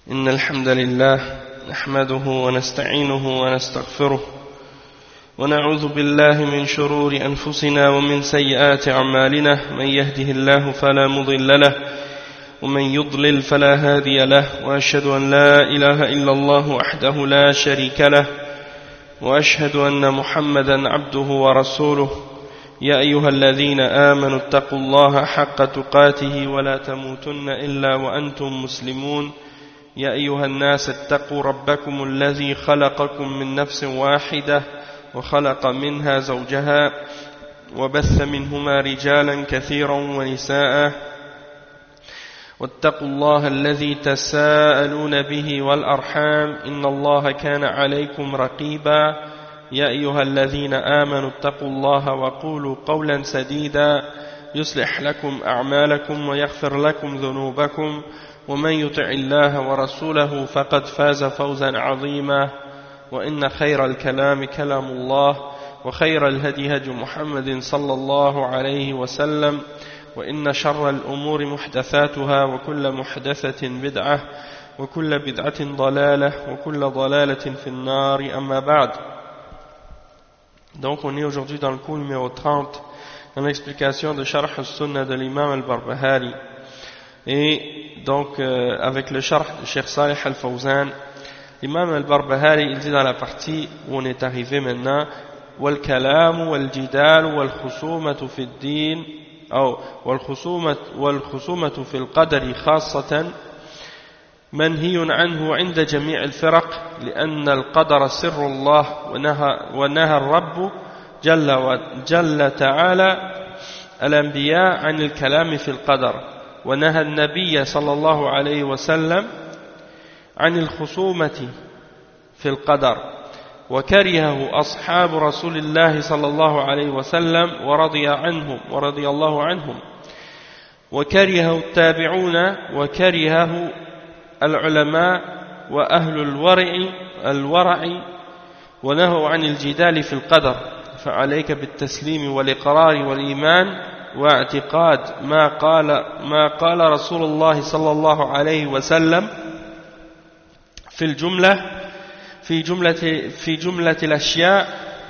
إن الحمد لله نحمده ونستعينه ونستغفره ونعوذ بالله من شرور أنفسنا ومن سيئات أعمالنا من يهده الله فلا مضل له ومن يضلل فلا هادي له وأشهد أن لا إله إلا الله وحده لا شريك له وأشهد أن محمدا عبده ورسوله يا أيها الذين آمنوا اتقوا الله حق تقاته ولا تموتن إلا وأنتم مسلمون يا أيها الناس اتقوا ربكم الذي خلقكم من نفس واحدة وخلق منها زوجها وبث منهما رجالا كثيرا ونساء واتقوا الله الذي تساءلون به والأرحام إن الله كان عليكم رقيبا يا أيها الذين آمنوا اتقوا الله وقولوا قولا سديدا يصلح لكم أعمالكم ويغفر لكم ذنوبكم ومن يطع الله ورسوله فقد فاز فوزا عظيما وإن خير الكلام كلام الله وخير الهدي هدي محمد صلى الله عليه وسلم وإن شر الأمور محدثاتها وكل محدثة بدعة وكل بدعة ضلالة وكل ضلالة في النار أما بعد. Donc on est aujourd'hui dans le cours numéro 30 dans l'explication de Sharh al-Sunnah de l'imam al-Barbahari. Et donc avec le Sharh de Cheikh Salih al-Fawzan, l'imam al-Barbahari il dit dans la partie où on est arrivé maintenant وَالْكَلَامُ وَالْجِدَالُ وَالْخُصُومَةُ فِي الدِّينِ أو والخصومة في القدر خاصة منهي عنه عند جميع الفرق لأن القدر سر الله ونهى الرب جل تعالى الأنبياء عن الكلام في القدر ونهى النبي صلى الله عليه وسلم عن الخصومة في القدر وكرهه أصحاب رسول الله صلى الله عليه وسلم ورضي الله عنهم وكرهه التابعون وكرهه العلماء وأهل الورع ونهوا عن الجدال في القدر فعليك بالتسليم والإقرار والإيمان واعتقاد ما قال رسول الله صلى الله عليه وسلم في جملة الأشياء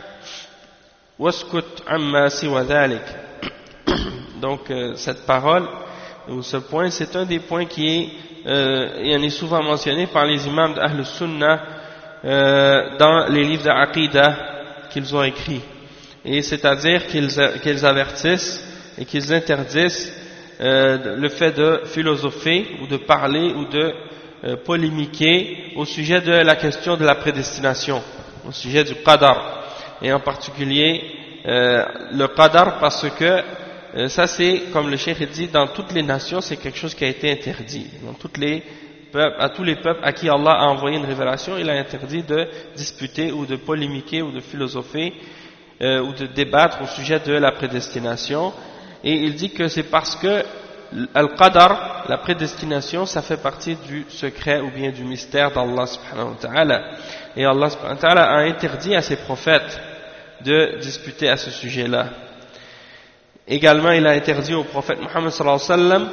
واسكت عما سوى ذلك. Donc cette parole ou ce point c'est un des points qui est souvent mentionné par les imams d'Ahl Sunnah dans les livres d'Aqidah qu'ils ont écrits, et c'est-à-dire qu'ils avertissent et qu'ils interdisent le fait de philosopher ou de parler ou de polémiquer au sujet de la question de la prédestination, au sujet du qadar, et en particulier le qadar, parce que ça c'est, comme le cheikh dit, dans toutes les nations c'est quelque chose qui a été interdit. Dans à tous les peuples à qui Allah a envoyé une révélation, il a interdit de disputer ou de polémiquer ou de philosopher ou de débattre au sujet de la prédestination. Et il dit que c'est parce que Al-Qadar, la prédestination, ça fait partie du secret ou bien du mystère d'Allah subhanahu wa ta'ala. Et Allah subhanahu wa ta'ala a interdit à ses prophètes de disputer à ce sujet-là. Également, il a interdit au prophète Muhammad sallallahu alayhi wa sallam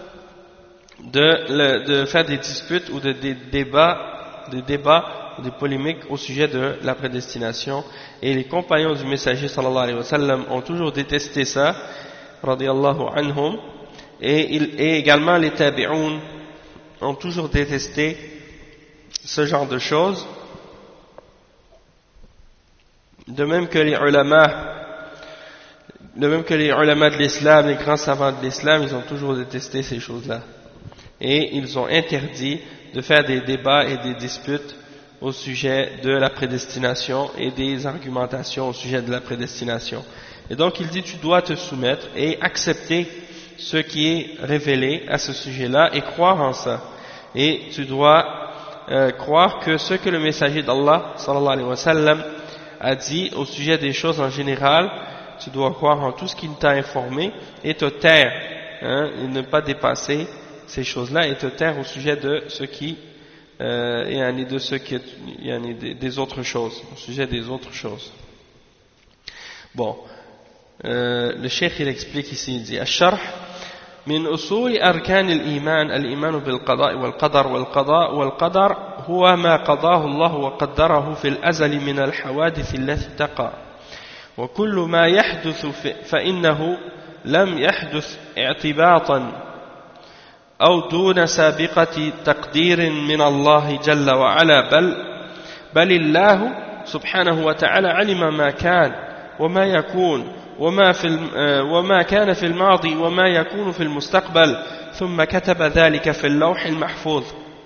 de faire des disputes ou des débats ou des polémiques au sujet de la prédestination. Et les compagnons du messager sallallahu alayhi wa sallam ont toujours détesté ça, radiyallahu anhum. Et également les tabi'un ont toujours détesté ce genre de choses, de même que les ulama de l'islam, les grands savants de l'islam, ils ont toujours détesté ces choses-là, et ils ont interdit de faire des débats et des disputes au sujet de la prédestination et des argumentations au sujet de la prédestination. Et donc il dit, tu dois te soumettre et accepter ce qui est révélé à ce sujet-là et croire en ça. Et tu dois croire que ce que le messager d'Allah sallallahu alayhi wa sallam a dit au sujet des choses en général, tu dois croire en tout ce qu'il t'a informé et te taire, et ne pas dépasser ces choses-là, et te taire au sujet de ce qui des autres choses, au sujet des autres choses. Bon, le cheikh il explique ici, il dit Ash-Sharh من أصول أركان الإيمان الإيمان بالقضاء والقدر والقدر هو ما قضاه الله وقدره في الأزل من الحوادث التي تقع وكل ما يحدث فإنه لم يحدث اعتباطا أو دون سابقة تقدير من الله جل وعلا بل الله سبحانه وتعالى علم ما كان وما يكون وما كان في الماضي وما يكون في المستقبل ثم كتب ذلك في اللوح المحفوظ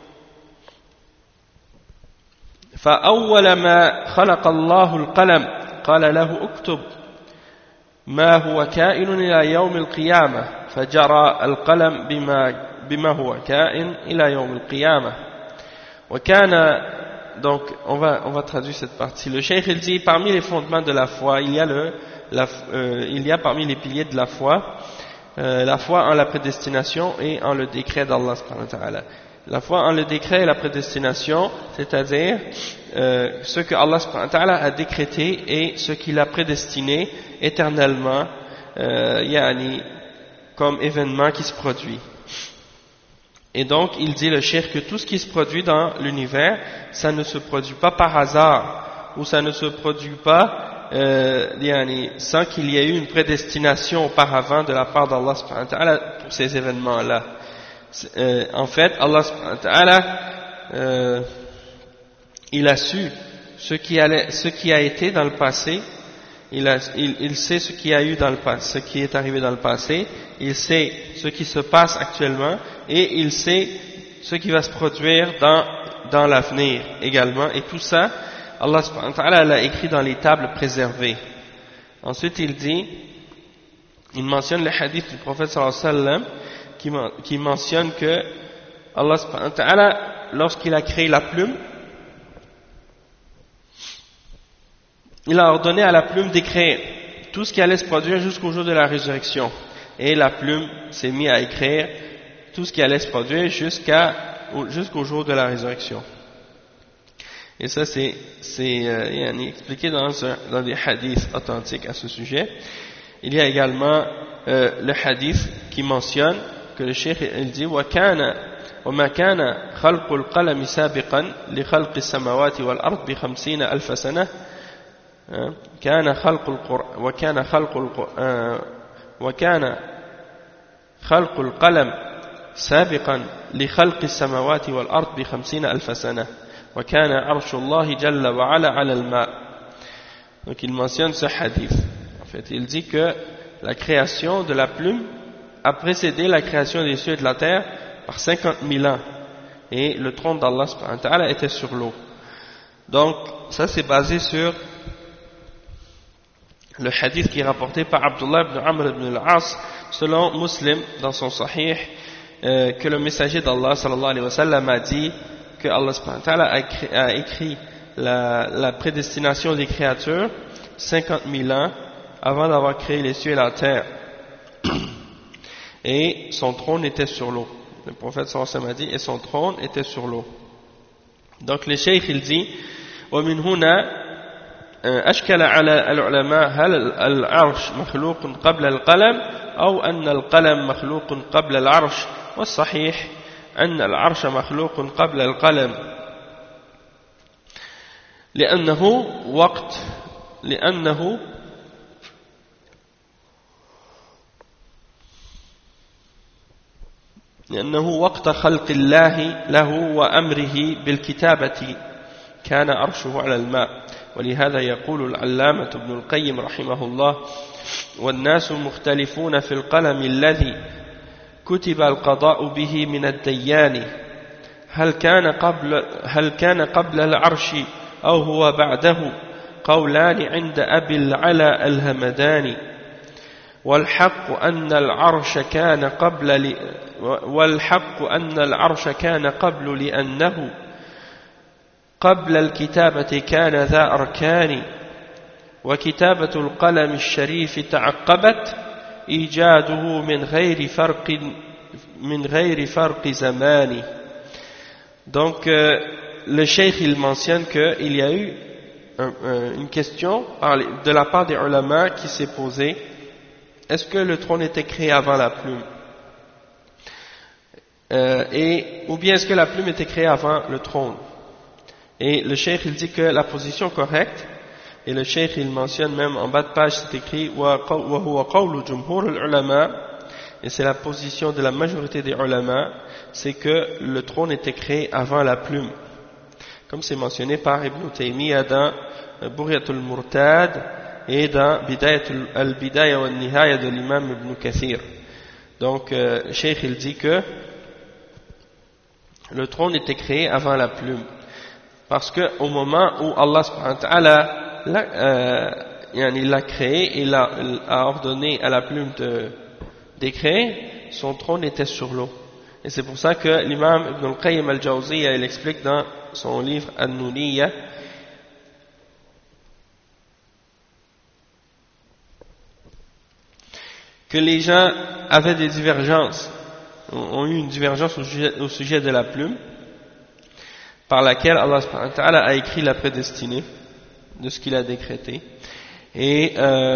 فأول ما خلق الله القلم قال له اكتب ما هو كائن إلى يوم القيامة فجرى القلم بما هو كائن إلى يوم القيامة وكان. Donc on va traduire cette partie. Le cheikh il dit parmi les fondements de la foi il y a parmi les piliers de la foi en la prédestination et en le décret d'Allah subhanahu wa ta'ala. La foi en le décret et la prédestination, c'est-à-dire ce que Allah subhanahu wa ta'ala a décrété et ce qu'il a prédestiné éternellement comme événement qui se produit. Et donc il dit le cheikh que tout ce qui se produit dans l'univers, ça ne se produit pas par hasard ou ça ne se produit pas sans qu'il y ait eu une prédestination auparavant de la part d'Allah subhanahu wa ta'ala pour ces événements-là. En fait, Allah subhanahu wa ta'ala il a su ce qui a été dans le passé, il sait ce qui a eu dans le passé, ce qui est arrivé dans le passé, il sait ce qui se passe actuellement et il sait ce qui va se produire dans l'avenir également, et tout ça Allah subhanahu wa ta'ala l'a écrit dans les tables préservées. Ensuite il mentionne le hadith du prophète sallallahu alayhi wa sallam qui mentionne que Allah subhanahu wa ta'ala, lorsqu'il a créé la plume, il a ordonné à la plume d'écrire tout ce qui allait se produire jusqu'au jour de la résurrection, et la plume s'est mise à écrire tout ce qui allait se produire jusqu'au jour de la résurrection. Et ça c'est expliqué dans des hadiths authentiques à ce sujet. Il y a également le hadith qui mentionne que le cheikh il dit وما كان خلق القلم سابقا لخلق السماوات والأرض ب50 ألف سنة وكان خلق القلم سابقا لخلق السماوات والأرض ب50 ألف سنة وكان عرش الله جل وعلا على الماء. Donc il mentionne ce hadith. En fait, il dit que la création de la plume a précédé la création des cieux et de la terre par 50 000 ans, et le trône d'Allah subhanahu wa ta'ala était sur l'eau. Donc ça c'est basé sur le hadith qui est rapporté par Abdullah ibn Amr ibn al-As selon Muslim dans son Sahih, que le messager d'Allah sallallahu alayhi wa sallam a dit que Allah subhanahu wa ta'ala a écrit la prédestination des créatures 50 000 ans avant d'avoir créé les cieux et la terre, et son trône était sur l'eau. Le prophète sallallahu alayhi wa sallam a dit et son trône était sur l'eau. Donc le cheikh il dit ومن هنا أشكل على العلماء هل العرش مخلوق قبل القلم أو أن القلم مخلوق قبل العرش، والصحيح أن العرش مخلوق قبل القلم لأنه وقت خلق الله له وأمره بالكتابة كان عرشه على الماء. ولهذا يقول العلامة ابن القيم رحمه الله والناس مختلفون في القلم الذي كتب القضاء به من الديان هل كان قبل العرش أو هو بعده قولان عند أبي العلا الهمداني والحق أن العرش كان قبل لأنه قبل الكتابة كان ذا أركان وكتابة القلم الشريف تعقبت إيجاده من غير فرق زمان. Donc le cheikh il mentionne qu'il y a eu une question de la part des ulama qui s'est posée: est-ce que le trône était créé avant la plume? ou bien est-ce que la plume était créée avant le trône? Et le cheikh il dit que la position correcte, et le cheikh il mentionne même en bas de page, c'est écrit وَهُوَ قَوْلُ جُمْهُورِ الْعُلَمَاءِ, et c'est la position de la majorité des ulama, c'est que le trône était créé avant la plume, comme c'est mentionné par Ibn Taymiyyah dans Buryatul Murtad et dans Al-Bidaya wa Nihaya de l'imam Ibn Kathir. Donc cheikh il dit que le trône était créé avant la plume, parce que au moment où Allah subhanahu wa ta'ala l'a créé et a ordonné à la plume d'écrire, son trône était sur l'eau. Et c'est pour ça que l'imam Ibn al-Qayyim al-Jawziyya il explique dans son livre An-Nuniyya que les gens avaient des divergences, ont eu une divergence au sujet de la plume, par laquelle Allah subhanahu wa ta'ala a écrit la prédestinée de ce qu'il a décrété. Et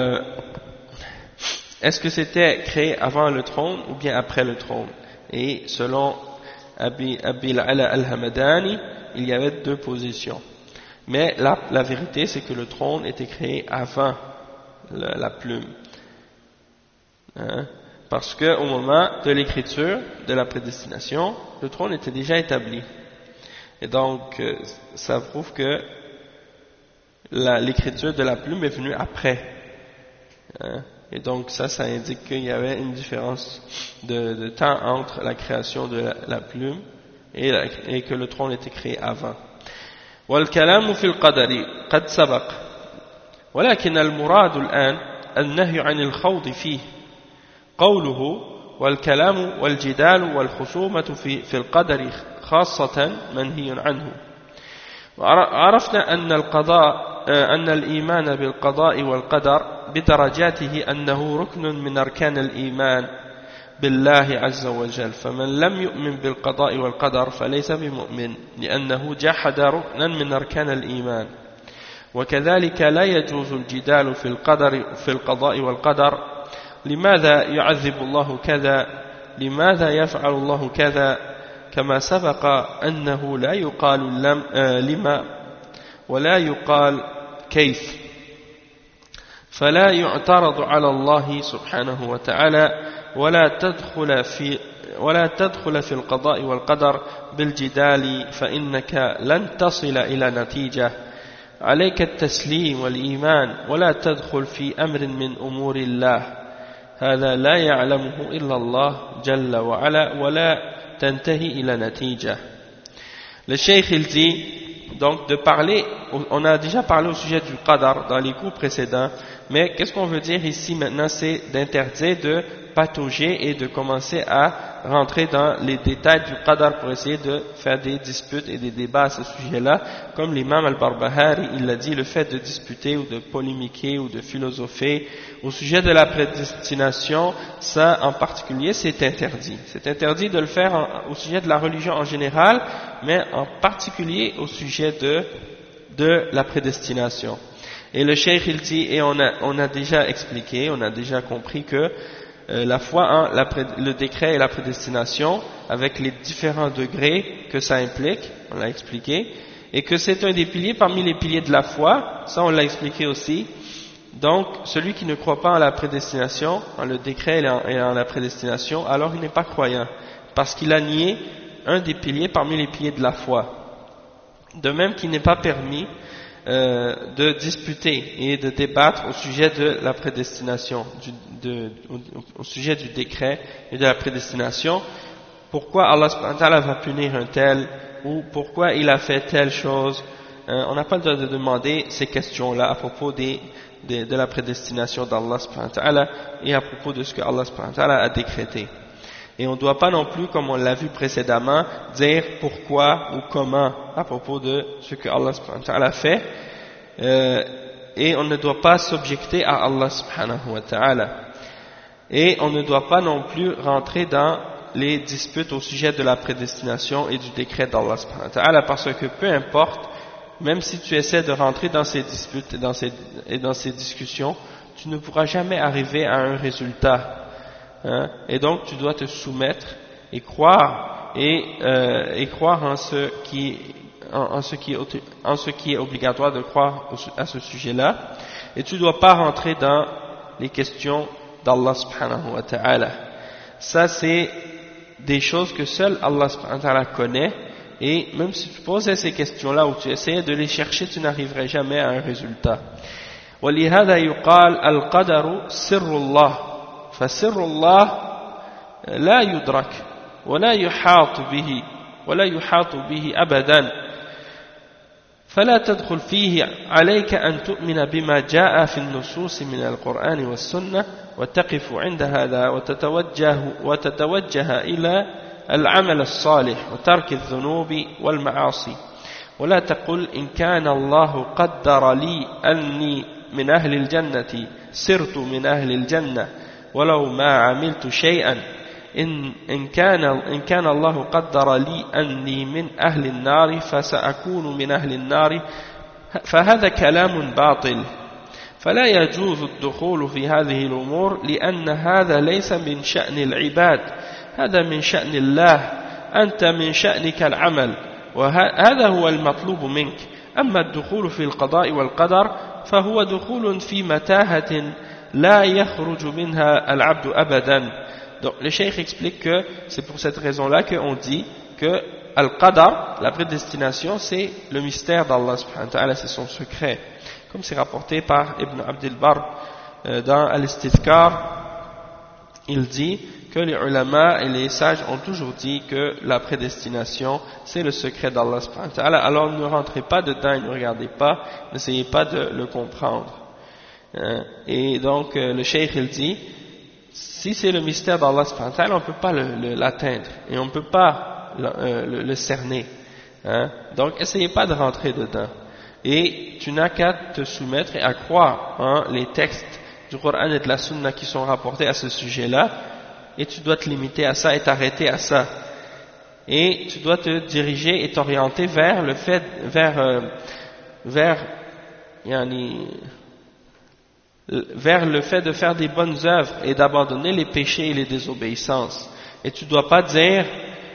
est-ce que c'était créé avant le trône ou bien après le trône? Et selon Abi al-Ala al-Hamadani, il y avait deux positions. Mais la vérité, c'est que le trône était créé avant la plume. Hein? Parce qu'au moment de l'écriture de la prédestination, le trône était déjà établi. Et donc, ça prouve que l'écriture de la plume est venue après. Hein? Et donc, ça indique qu'il y avait une différence de temps entre la création de la plume et que le trône était créé avant. وَالْكَلَامُ فِي الْقَدَرِ قَدْ سَبَقَ وَلَكِنَّ الْمُرَادُ الْآنِ النَّهْيُ عَنِ الْخَوْضِ فِيهِ قوله والكلام والجدال والخصومة في القدر خاصة منهي عنه. وعرفنا أن الإيمان بالقضاء والقدر بدرجاته أنه ركن من أركان الإيمان بالله عز وجل، فمن لم يؤمن بالقضاء والقدر فليس بمؤمن لأنه جحد ركنا من أركان الإيمان. وكذلك لا يجوز الجدال في القضاء والقدر، لماذا يعذب الله كذا، لماذا يفعل الله كذا، كما سبق أنه لا يقال لما ولا يقال كيف، فلا يعترض على الله سبحانه وتعالى ولا تدخل في القضاء والقدر بالجدال، فإنك لن تصل إلى نتيجة. عليك التسليم والإيمان ولا تدخل في أمر من أمور الله، هذا لا يعلمه إلا الله جل وعلا ولا تنتهي إلى نتيجة. Le cheikh il dit donc de parler, on a déjà parlé au sujet du qadar dans les cours précédents, mais qu'est-ce qu'on veut dire ici maintenant, c'est d'interdire de patauger et de commencer à rentrer dans les détails du qadar pour essayer de faire des disputes et des débats à ce sujet-là, comme l'imam al-Barbahari il l'a dit, le fait de disputer ou de polémiquer ou de philosopher au sujet de la prédestination, ça en particulier c'est interdit. C'est interdit de le faire au sujet de la religion en général, mais en particulier au sujet de la prédestination. Et le cheikh il dit, et on a déjà expliqué, on a déjà compris que la foi en le décret et la prédestination, avec les différents degrés que ça implique, on l'a expliqué, et que c'est un des piliers parmi les piliers de la foi, ça on l'a expliqué aussi. Donc celui qui ne croit pas en la prédestination, en le décret et en la prédestination, alors il n'est pas croyant, parce qu'il a nié un des piliers parmi les piliers de la foi. De même qu'il n'est pas permis de disputer et de débattre au sujet de la prédestination, au sujet du décret et de la prédestination. Pourquoi Allah subhanahu wa ta'ala va punir un tel, ou pourquoi il a fait telle chose. On n'a pas le droit de demander ces questions-là à propos de la prédestination d'Allah subhanahu wa ta'ala et à propos de ce que Allah subhanahu wa ta'ala a décrété. Et on ne doit pas non plus, comme on l'a vu précédemment, dire pourquoi ou comment à propos de ce que Allah subhanahu wa ta'ala fait. Et on ne doit pas s'objecter à Allah subhanahu wa ta'ala. Et on ne doit pas non plus rentrer dans les disputes au sujet de la prédestination et du décret d'Allah subhanahu wa ta'ala, parce que peu importe, même si tu essaies de rentrer dans ces disputes et dans ces discussions, tu ne pourras jamais arriver à un résultat. Et donc tu dois te soumettre et croire et croire en ce qui est obligatoire de croire à ce sujet-là, et tu ne dois pas rentrer dans les questions d'Allah subhanahu wa ta'ala. Ça c'est des choses que seul Allah subhanahu wa ta'ala connaît, et même si tu posais ces questions-là ou tu essayais de les chercher, tu n'arriverais jamais à un résultat. ولهذا يقال القدر سر الله فسر الله لا يدرك ولا يحاط به أبدا فلا تدخل فيه عليك أن تؤمن بما جاء في النصوص من القرآن والسنة وتقف عند هذا وتتوجه إلى العمل الصالح وترك الذنوب والمعاصي ولا تقل إن كان الله قدر لي أني من أهل الجنة صرت من أهل الجنة ولو ما عملت شيئا إن كان الله قدر لي أني من أهل النار فسأكون من أهل النار فهذا كلام باطل فلا يجوز الدخول في هذه الأمور لأن هذا ليس من شأن العباد هذا من شأن الله أنت من شأنك العمل وهذا هو المطلوب منك أما الدخول في القضاء والقدر فهو دخول في متاهة لا يخرج منها العبد أبدا. Donc le cheikh explique que c'est pour cette raison-là qu'on dit que Al-Qadar, la prédestination, c'est le mystère d'Allah subhanahu wa ta'ala, c'est son secret. Comme c'est rapporté par Ibn Abdil Barr dans Al-Istithkar, il dit que les ulama et les sages ont toujours dit que la prédestination, c'est le secret d'Allah subhanahu wa ta'ala. Alors ne rentrez pas dedans et ne regardez pas, n'essayez pas de le comprendre. Et donc le cheikh il dit, si c'est le mystère d'Allah subhanahu wa ta'ala, on ne peut pas l'atteindre et on ne peut pas le cerner. Donc essayez pas de rentrer dedans. Et tu n'as qu'à te soumettre et à croire en les textes du Coran et de la Sunna qui sont rapportés à ce sujet-là, et tu dois te limiter à ça et t'arrêter à ça. Et tu dois te diriger et t'orienter vers le fait, vers le fait de faire des bonnes œuvres et d'abandonner les péchés et les désobéissances. Et tu ne dois pas dire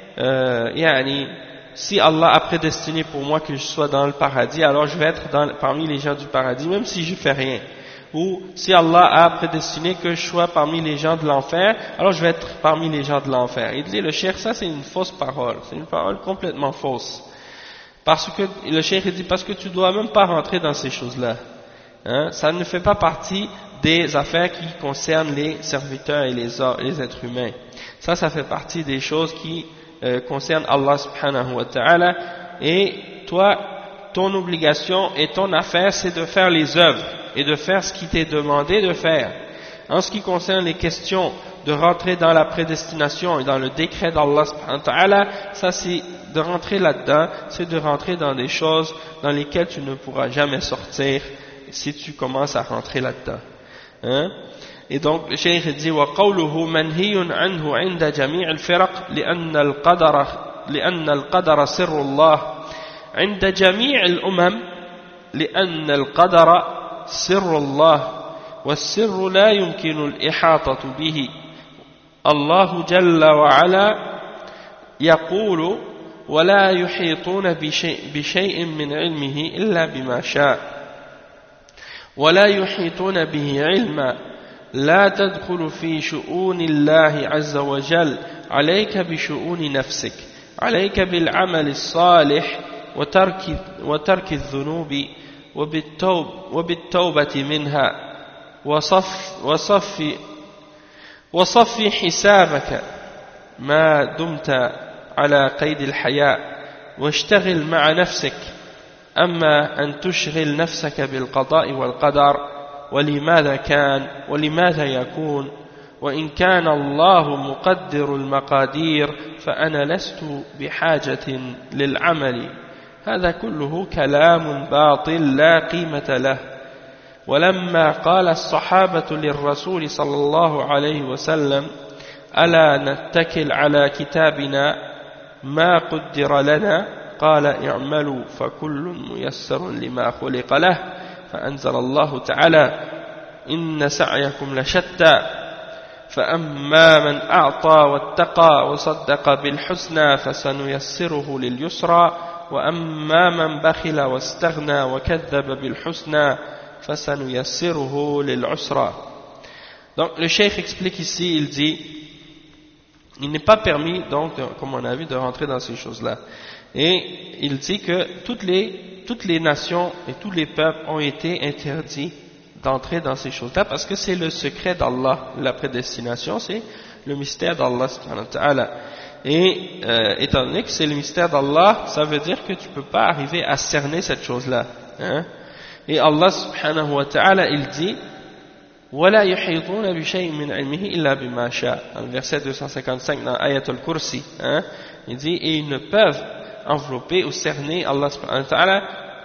si Allah a prédestiné pour moi que je sois dans le paradis, alors je vais être parmi les gens du paradis, même si je ne fais rien. Ou si Allah a prédestiné que je sois parmi les gens de l'enfer, alors je vais être parmi les gens de l'enfer. Il dit le cheikh, ça c'est une fausse parole, c'est une parole complètement fausse. Parce que le cheikh dit parce que tu dois même pas rentrer dans ces choses-là. Ça ne fait pas partie des affaires qui concernent les serviteurs et les êtres humains. Ça fait partie des choses qui concernent Allah subhanahu wa ta'ala, et toi, ton obligation et ton affaire, c'est de faire les œuvres et de faire ce qui t'est demandé de faire. En ce qui concerne les questions de rentrer dans la prédestination et dans le décret d'Allah subhanahu wa ta'ala, ça c'est de rentrer là-dedans, c'est de rentrer dans des choses dans lesquelles tu ne pourras jamais sortir si tu commences à rentrer là-dedans. Et donc le cheikh dit وقوله منهي عنه عند جميع الفرق لأن القدر سر الله عند جميع الأمم لأن القدر سر الله والسر لا يمكن الإحاطة به الله جل وعلا يقول ولا يحيطون بشيء من علمه إلا بما شاء ولا يحيطون به علما لا تدخل في شؤون الله عز وجل عليك بشؤون نفسك عليك بالعمل الصالح وترك الذنوب وبالتوبة منها وصف حسابك ما دمت على قيد الحياة واشتغل مع نفسك أما أن تشغل نفسك بالقضاء والقدر ولماذا كان ولماذا يكون وإن كان الله مقدر المقادير فأنا لست بحاجة للعمل هذا كله كلام باطل لا قيمة له ولما قال الصحابة للرسول صلى الله عليه وسلم ألا نتكل على كتابنا ما قدر لنا قال اعملوا فكل ميسر لما خلق له فأنزل الله تعالى إن سعيكم لشتى فأما من أعطى واتقى وصدق بالحسنى فسنيسره لليسرى وأما من بخل واستغنى وكذب بالحسنى فسنيسره للعسرى. Donc le cheikh explique ici, il dit, il n'est pas permis donc, comme on a vu, de rentrer dans ces choses-là. Et il dit que toutes les nations et tous les peuples ont été interdits d'entrer dans ces choses-là parce que c'est le secret d'Allah. La prédestination, c'est le mystère d'Allah subhanahu wa ta'ala. Et étant donné que c'est le mystère d'Allah, ça veut dire que tu ne peux pas arriver à cerner cette chose-là. Hein? Et Allah subhanahu wa ta'ala, il dit وَلَا يُحِيطُونَ بِشَيْءٍ مِّنْ عِلْمِهِ إِلَّا بِمَا شَاءَ. Dans le verset 255 dans Ayat al-Kursi, hein? Il dit, et ils ne peuvent envelopper ou cerner Allah subhanahu wa ta'ala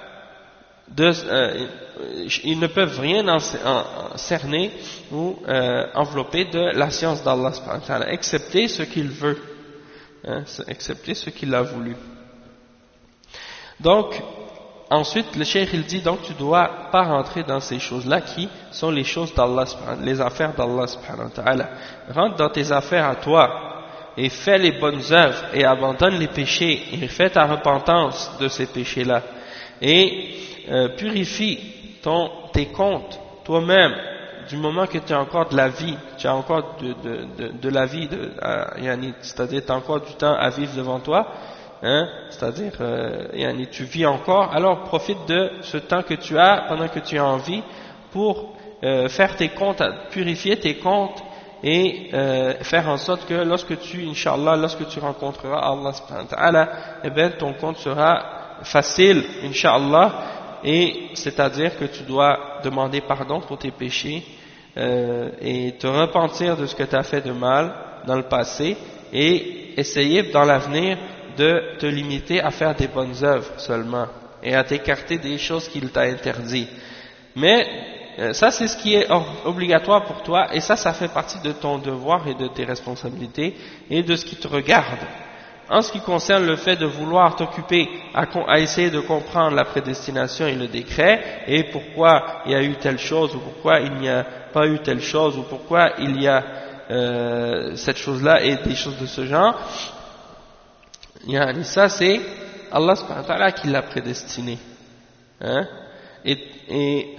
ils ne peuvent rien cerner ou envelopper de la science d'Allah subhanahu wa ta'ala, excepté ce qu'il veut, hein, excepté ce qu'il a voulu. Donc, ensuite, le cheikh il dit, donc tu dois pas rentrer dans ces choses-là qui sont les choses d'Allah, les affaires d'Allah subhanahu wa ta'ala. Rentre dans tes affaires à toi et fais les bonnes œuvres et abandonne les péchés et fais ta repentance de ces péchés-là. Et purifie tes comptes toi-même du moment que tu as encore de la vie, tu as encore de la vie, c'est-à-dire tu as encore du temps à vivre devant toi, hein, c'est-à-dire tu vis encore, alors profite de ce temps que tu as pendant que tu es en vie pour faire tes comptes, purifier tes comptes et faire en sorte que lorsque tu rencontreras Allah subhanahu wa ta'ala, eh bien ton compte sera facile, Inch'Allah, et c'est-à-dire que tu dois demander pardon pour tes péchés et te repentir de ce que tu as fait de mal dans le passé et essayer dans l'avenir de te limiter à faire des bonnes œuvres seulement et à t'écarter des choses qu'il t'a interdit. Mais ça c'est ce qui est obligatoire pour toi et ça fait partie de ton devoir et de tes responsabilités et de ce qui te regarde. En ce qui concerne le fait de vouloir t'occuper à essayer de comprendre la prédestination et le décret, et pourquoi il y a eu telle chose, ou pourquoi il n'y a pas eu telle chose, ou pourquoi il y a cette chose-là et des choses de ce genre, ça c'est Allah subhanahu wa ta'ala qui l'a prédestiné. Hein? Et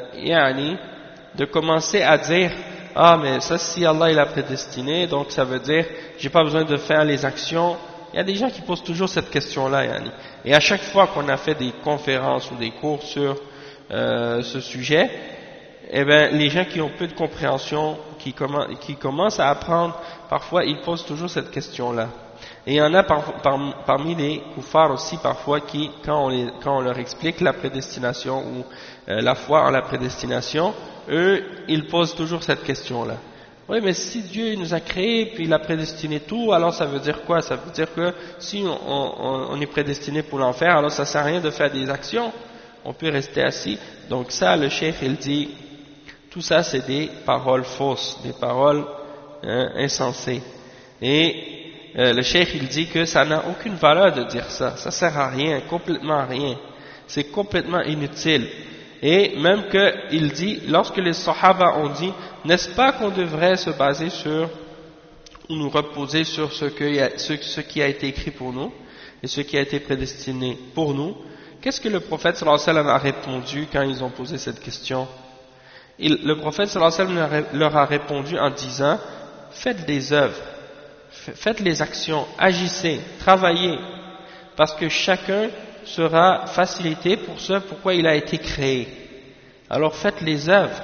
de commencer à dire ah mais ça si Allah il a prédestiné, donc ça veut dire j'ai pas besoin de faire les actions. Il y a des gens qui posent toujours cette question-là, et à chaque fois qu'on a fait des conférences ou des cours sur ce sujet, eh ben les gens qui ont peu de compréhension, qui commencent à apprendre, parfois ils posent toujours cette question-là. Et il y en a parmi les koufars aussi parfois qui, quand on leur explique la prédestination ou la foi en la prédestination, eux ils posent toujours cette question-là. Oui, mais si Dieu nous a créés puis il a prédestiné tout, alors ça veut dire quoi? Ça veut dire que si on est prédestiné pour l'enfer, alors ça sert à rien de faire des actions, on peut rester assis. Donc ça, le cheikh il dit, tout ça c'est des paroles fausses, des paroles insensées. Et le cheikh il dit que ça n'a aucune valeur de dire ça, ça sert à rien, complètement à rien, c'est complètement inutile. Et même qu'il dit, lorsque les Sahaba ont dit, n'est-ce pas qu'on devrait se baser sur, ou nous reposer sur ce qui a été écrit pour nous, et ce qui a été prédestiné pour nous, qu'est-ce que le prophète sallallahu alayhi wa sallam a répondu quand ils ont posé cette question? Le prophète sallallahu alayhi wa sallam leur a répondu en disant, faites des œuvres, faites les actions, agissez, travaillez, parce que chacun sera facilité pour ce pourquoi il a été créé. Alors faites les œuvres.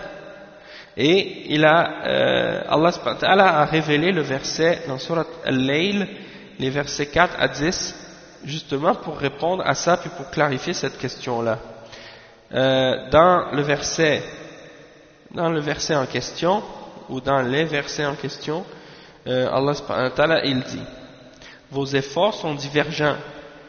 Et Allah subhanahu wa ta'ala a révélé le verset dans Surat Al-Layl, les versets 4 à 10, justement pour répondre à ça puis pour clarifier cette question-là. Dans le verset en question, ou dans les versets en question, Allah subhanahu wa ta'ala il dit, vos efforts sont divergents.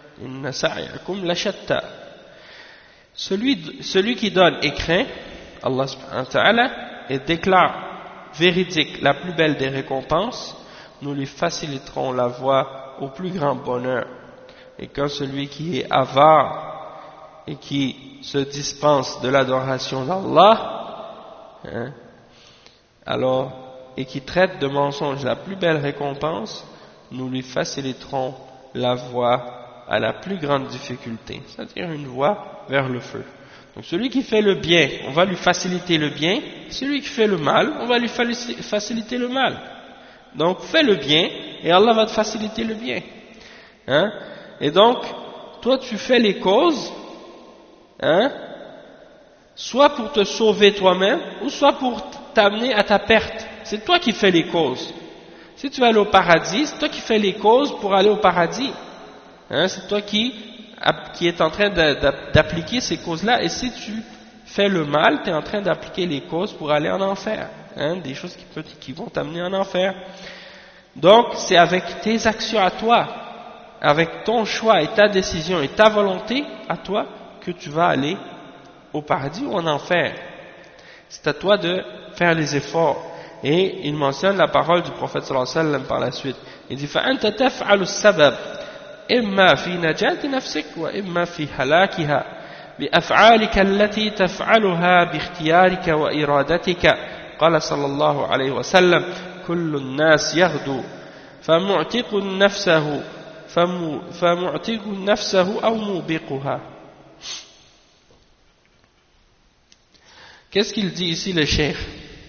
Celui qui donne et craint Allah subhanahu wa ta'ala et déclare véridique la plus belle des récompenses, nous lui faciliterons la voie au plus grand bonheur. Et quand celui qui est avare et qui se dispense de l'adoration d'Allah, alors et qui traite de mensonge la plus belle récompense, nous lui faciliterons la voie à la plus grande difficulté, c'est-à-dire une voie vers le feu. Donc celui qui fait le bien, on va lui faciliter le bien, celui qui fait le mal, on va lui faciliter le mal. Donc fais le bien et Allah va te faciliter le bien. Hein? Et donc, toi tu fais les causes, hein, soit pour te sauver toi-même, ou soit pour t'amener à ta perte. C'est toi qui fais les causes. Si tu veux aller au paradis, c'est toi qui fais les causes pour aller au paradis. Hein, c'est toi qui est en train d'appliquer ces causes-là, et si tu fais le mal, tu es en train d'appliquer les causes pour aller en enfer. Hein, des choses qui vont t'amener en enfer. Donc, c'est avec tes actions à toi, avec ton choix et ta décision et ta volonté à toi, que tu vas aller au paradis ou en enfer. C'est à toi de faire les efforts. Et il mentionne la parole du prophète sallallahu alayhi wa sallam par la suite. Il dit فَأَنْتَ تَفْعَلُ السَّبَبِ إِمَّا فِي نَجَاةِ نَفْسِكَ وَإِمَّا فِي هَلَاكِهَا بِأَفْعَالِكَ التي تفعلها باختيارك وإرادتك قال صلى الله عليه وسلم كل الناس يغدو فمعتق نفسه أو موبقها. Qu'est-ce qu'il dit ici le cheikh?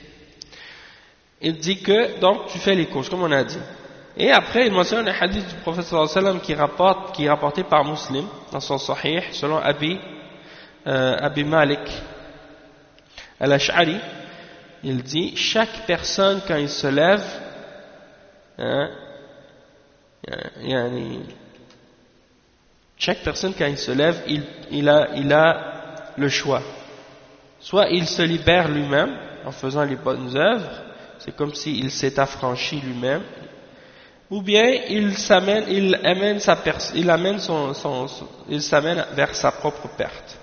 Il dit que, donc, tu fais les causes, comme on a dit. Et après, il mentionne un hadith du prophète sallallahu alayhi wa sallam qui est rapporté par Muslim, dans son sahih, selon Abi Malik al-Ash'ari. Il dit, chaque personne, quand il se lève, chaque personne, quand il se lève, il a le choix. Soit il se libère lui-même, en faisant les bonnes œuvres, c'est comme s'il s'est affranchi lui-même, ou bien il s'amène vers sa propre perte.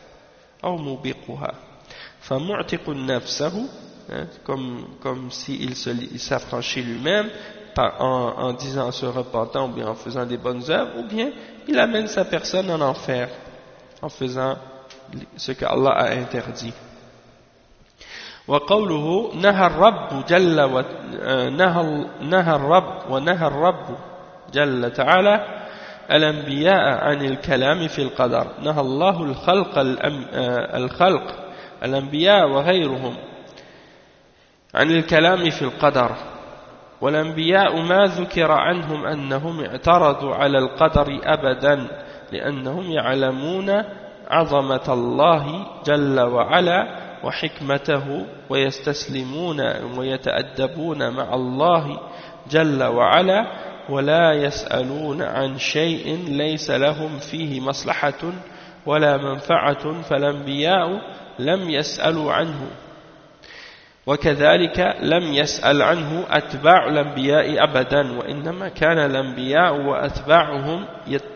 Comme s'il s'affranchit lui-même en disant, en se repentant, ou bien en faisant des bonnes œuvres, ou bien il amène sa personne en enfer en faisant ce qu'Allah a interdit. وقوله نهى الرب جل تعالى الأنبياء عن الكلام في القدر. نهى الله الخلق الأنبياء وغيرهم عن الكلام في القدر. والأنبياء ما ذكر عنهم أنهم اعترضوا على القدر أبدا لأنهم يعلمون عظمة الله جل وعلا وحكمته ويستسلمون ويتأدبون مع الله جل وعلا ولا يسألون عن شيء ليس لهم فيه مصلحة ولا منفعة فالأنبياء لم يسألوا عنه وكذلك لم يسأل عنه أتباع الأنبياء أبدا وإنما كان الأنبياء وأتباعهم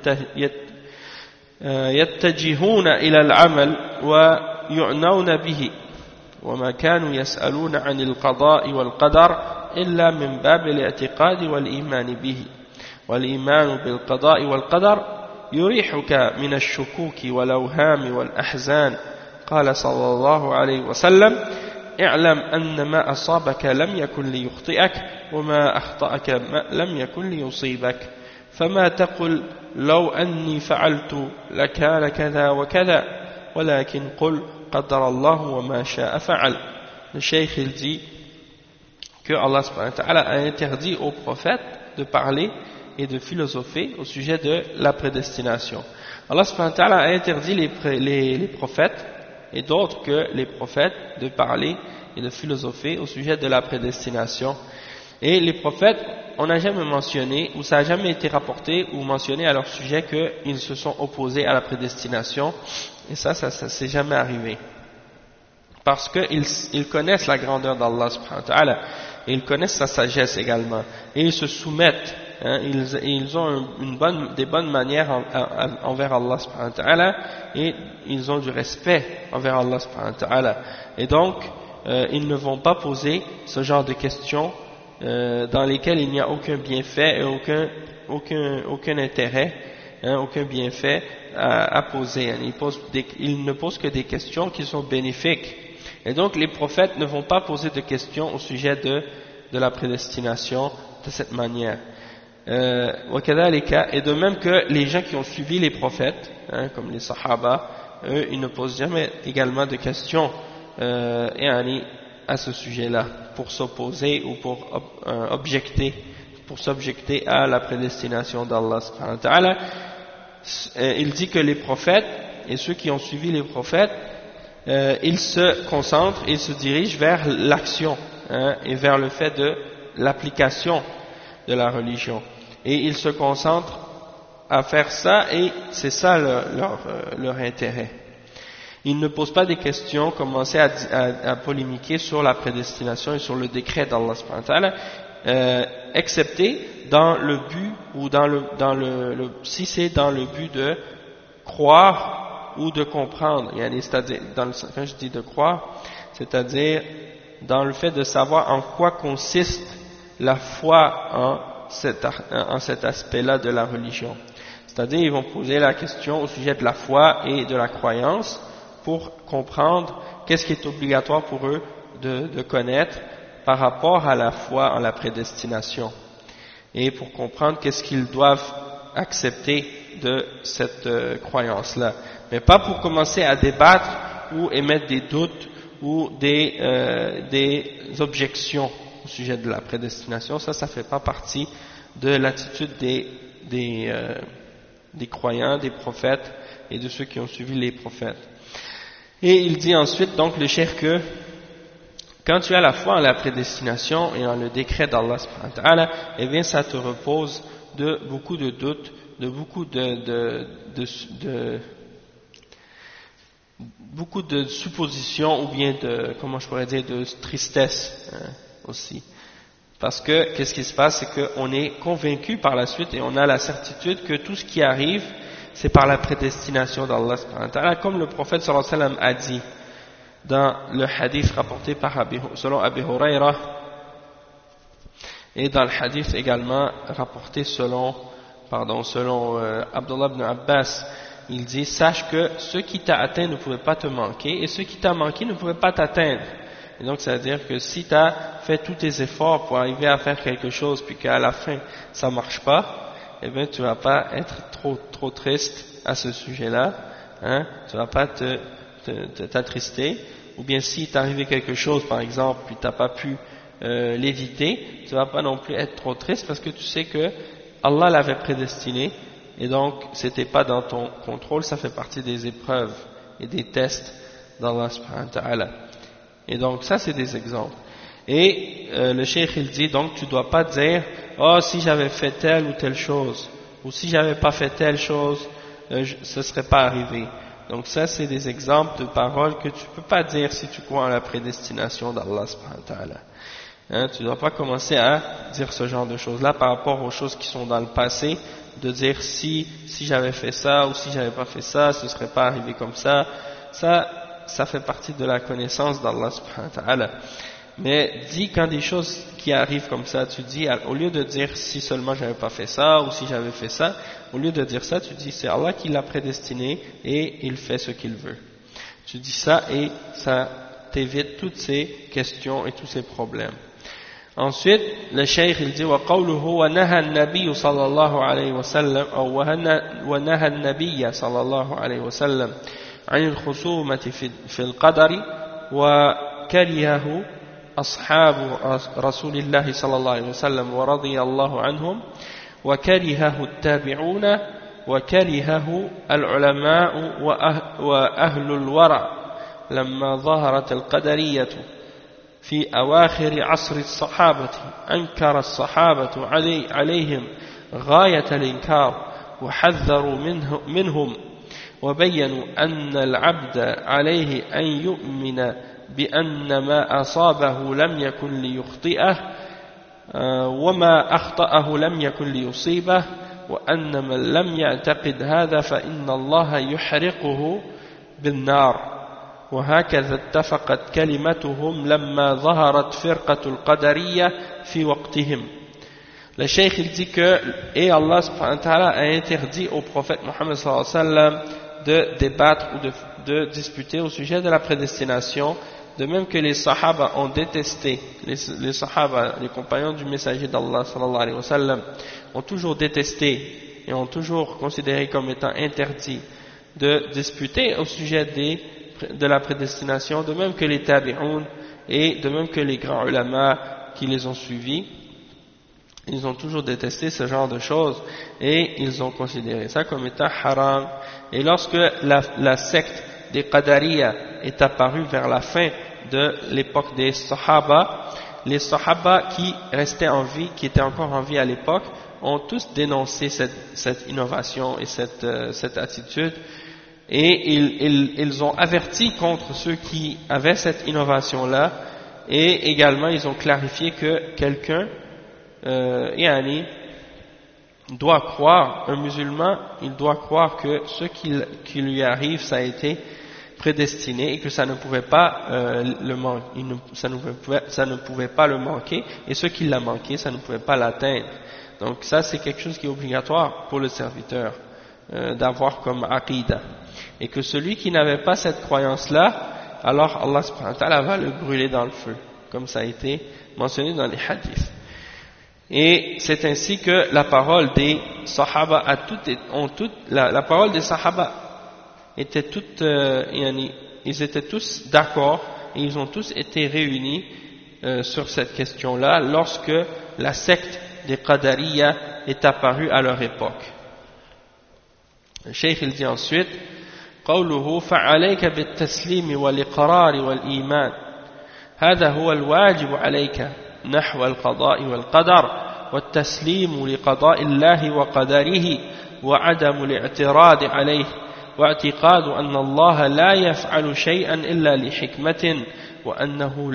يتجهون إلى العمل ويعنون به وما كانوا يسألون عن القضاء والقدر إلا من باب الاعتقاد والإيمان به والإيمان بالقضاء والقدر يريحك من الشكوك والأوهام والأحزان قال صلى الله عليه وسلم اعلم أن ما أصابك لم يكن ليخطئك وما أخطأك لم يكن ليصيبك فما تقل لو أني فعلت لكان كذا وكذا ولكن قل قدر الله وما شاء فعل. Le cheikh il dit que Allah subhanahu wa ta'ala a interdit aux prophètes de parler et de philosopher au sujet de la prédestination. Allah subhanahu wa ta'ala a interdit les prophètes et d'autres que les prophètes de parler et de philosopher au sujet de la prédestination. Et les prophètes, on n'a jamais mentionné, ou ça n'a jamais été rapporté ou mentionné à leur sujet qu'ils se sont opposés à la prédestination, et ça s'est jamais arrivé. Parce qu'ils connaissent la grandeur d'Allah subhanahu wa ta'ala, et ils connaissent sa sagesse également, et ils se soumettent, hein, ils ont des bonnes manières envers Allah subhanahu wa ta'ala, et ils ont du respect envers Allah subhanahu wa ta'ala. Et donc, ils ne vont pas poser ce genre de questions dans lesquelles il n'y a aucun bienfait et aucun intérêt, hein, aucun bienfait à poser. Ils ne posent que des questions qui sont bénéfiques. Et donc les prophètes ne vont pas poser de questions au sujet de de la prédestination de cette manière. Et de même que les gens qui ont suivi les prophètes, comme les sahaba, eux, ils ne posent jamais également de questions à ce sujet-là, pour s'opposer ou pour s'objecter à la prédestination d'Allah subhanahu wa ta'ala. Il dit que les prophètes et ceux qui ont suivi les prophètes, ils se concentrent, ils se dirigent vers l'action et vers le fait de l'application de la religion. Et ils se concentrent à faire ça, et c'est ça leur intérêt. Ils ne posent pas des questions, commencer à polémiquer sur la prédestination et sur le décret d'Allah subhanahu wa ta'ala, excepté dans le but ou si c'est dans le but de croire ou de comprendre. C'est-à-dire, quand je dis de croire, c'est-à-dire dans le fait de savoir en quoi consiste la foi en cet aspect-là de la religion. C'est-à-dire, ils vont poser la question au sujet de la foi et de la croyance pour comprendre qu'est-ce qui est obligatoire pour eux de connaître par rapport à la foi en la prédestination, et pour comprendre qu'est-ce qu'ils doivent accepter de cette croyance-là, mais pas pour commencer à débattre ou émettre des doutes ou des objections au sujet de la prédestination. Ça fait pas partie de l'attitude des croyants, des prophètes et de ceux qui ont suivi les prophètes. Et il dit ensuite, donc, le cheikh, que quand tu as la foi en la prédestination et en le décret d'Allah subhanahu wa ta'ala, eh bien ça te repose de beaucoup de doutes, de beaucoup beaucoup de suppositions, ou bien de tristesse aussi. Parce que, qu'est-ce qui se passe, c'est qu'on est convaincu par la suite et on a la certitude que tout ce qui arrive, c'est par la prédestination d'Allah subhanahu wa ta'ala, comme le prophète sallallahu alayhi wa sallam a dit dans le hadith rapporté selon Abi Huraira, et dans le hadith également rapporté selon Abdullah ibn Abbas. Il dit: sache que ce qui t'a atteint ne pouvait pas te manquer, et ce qui t'a manqué ne pouvait pas t'atteindre. Et donc ça veut dire que si tu as fait tous tes efforts pour arriver à faire quelque chose, puis qu'à la fin ça marche pas, eh bien tu vas pas être trop triste à ce sujet-là, tu vas pas t'attrister. Ou bien si t'est arrivé quelque chose, par exemple, puis t'as pas pu l'éviter, tu vas pas non plus être trop triste, parce que tu sais que Allah l'avait prédestiné, et donc c'était pas dans ton contrôle. Ça fait partie des épreuves et des tests d'Allah subhanahu wa ta'ala. Et donc ça, c'est des exemples. Et le cheikh, il dit, donc tu dois pas dire: oh, si j'avais fait telle ou telle chose, ou si j'avais pas fait telle chose, ce serait pas arrivé. Donc ça, c'est des exemples de paroles que tu peux pas dire si tu crois en la prédestination d'Allah subhanahu wa ta'ala. Tu dois pas commencer à dire ce genre de choses-là par rapport aux choses qui sont dans le passé, de dire si j'avais fait ça ou si j'avais pas fait ça, ce serait pas arrivé comme ça. Ça fait partie de la connaissance d'Allah subhanahu wa ta'ala. Mais dis, quand des choses qui arrivent comme ça, tu dis, au lieu de dire si seulement j'avais pas fait ça ou si j'avais fait ça, au lieu de dire ça, tu dis c'est Allah qui l'a prédestiné et il fait ce qu'il veut. Tu dis ça et ça t'évite toutes ces questions et tous ces problèmes. Ensuite, le cheikh, il dit: وَقَوْلُهُ وَنَهَى النَّبِيُّ صلى الله عليه وسلم أو وَنَهَى النَّبِيَّ صلى الله عليه وسلم عن الخصومة في القدر وكرهه أصحاب رسول الله صلى الله عليه وسلم ورضي الله عنهم، وكرهه التابعون، وكرهه العلماء وأهل الورع لما ظهرت القدرية في أواخر عصر الصحابة. أنكر الصحابة عليهم غاية الإنكار وحذروا منهم، وبينوا أن العبد عليه أن يؤمن بأن ما أصابه لم يكن ليخطئه وما أخطأه لم يكن ليصيبه، وأن من لم يعتقد هذا فإن الله يحرقه بالنار. وهكذا اتفقت كلمتهم لما ظهرت فرقة القدرية في وقتهم. Le cheikh, il dit que, et Allah subhanahu wa ta'ala a interdit au prophète Mohammed sallallahu alayhi wa sallam de débattre ou de disputer au sujet de la prédestination de même que les Sahaba ont détesté, les Sahaba, les compagnons du messager d'Allah sallallahu alayhi wa sallam, ont toujours détesté et ont toujours considéré comme étant interdit de disputer au sujet de la prédestination, de même que les tabi'un et de même que les grands ulama qui les ont suivis. Ils ont toujours détesté ce genre de choses et ils ont considéré ça comme étant haram. Et lorsque la secte des Qadariya est apparue vers la fin de l'époque des Sahaba, les Sahaba qui restaient en vie, qui étaient encore en vie à l'époque, ont tous dénoncé cette innovation et cette attitude, et ils ont averti contre ceux qui avaient cette innovation-là, et également ils ont clarifié que quelqu'un doit croire, un musulman, il doit croire que ce qui lui arrive, ça a été prédestiné et que ça ne pouvait pas ça ne pouvait pas le manquer, et ce qui l'a manqué, ça ne pouvait pas l'atteindre. Donc ça, c'est quelque chose qui est obligatoire pour le serviteur d'avoir comme aqida, et que celui qui n'avait pas cette croyance-là, alors Allah subhanahu wa ta'ala va le brûler dans le feu, comme ça a été mentionné dans les hadiths. Et c'est ainsi que la parole des Sahaba la parole des Sahaba était toute, ils étaient tous d'accord et ils ont tous été réunis sur cette question-là lorsque la secte des Qadariya est apparue à leur époque. Le Cheikh il dit ensuite قوله فعليك بالتسليم والإقرار والإيمان هذا هو الواجب عليك نحو القضاء والقدر والتسليم لقضاء الله وقدره وعدم الاعتراض عليه واعتقاد أن الله لا يفعل شيئا إلا لحكمة وأنه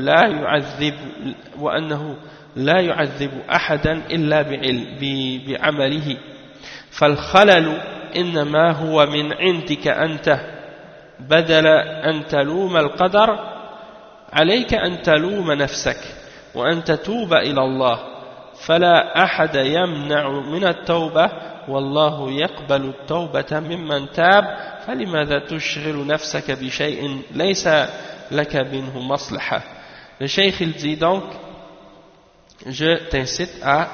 لا يعذب أحدا إلا بعمله فالخلل إنما هو من عندك أنت بدل أن تلوم القدر عليك أن تلوم نفسك وأن تتوب إلى الله فلا أحد يمنع من التوبة والله يقبل التوبة ممن تاب فلماذا تشغل نفسك بشيء ليس لك منه مصلحة. Le Cheikh il dit donc, je t'incite à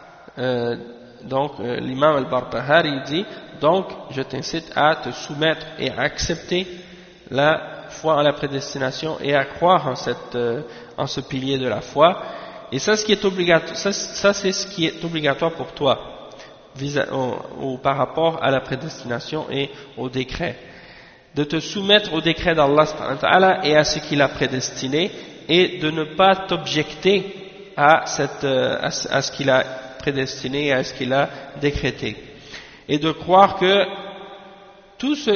l'imam al-Barbahari dit donc je t'incite à te soumettre et à accepter la foi en la prédestination et à croire en ce pilier de la foi. Et ça, c'est ce qui est obligatoire pour toi par rapport à la prédestination et au décret, de te soumettre au décret d'Allah subhanahu wa ta'ala et à ce qu'il a prédestiné, et de ne pas t'objecter à ce qu'il a prédestiné et à ce qu'il a décrété, et de croire que tout ce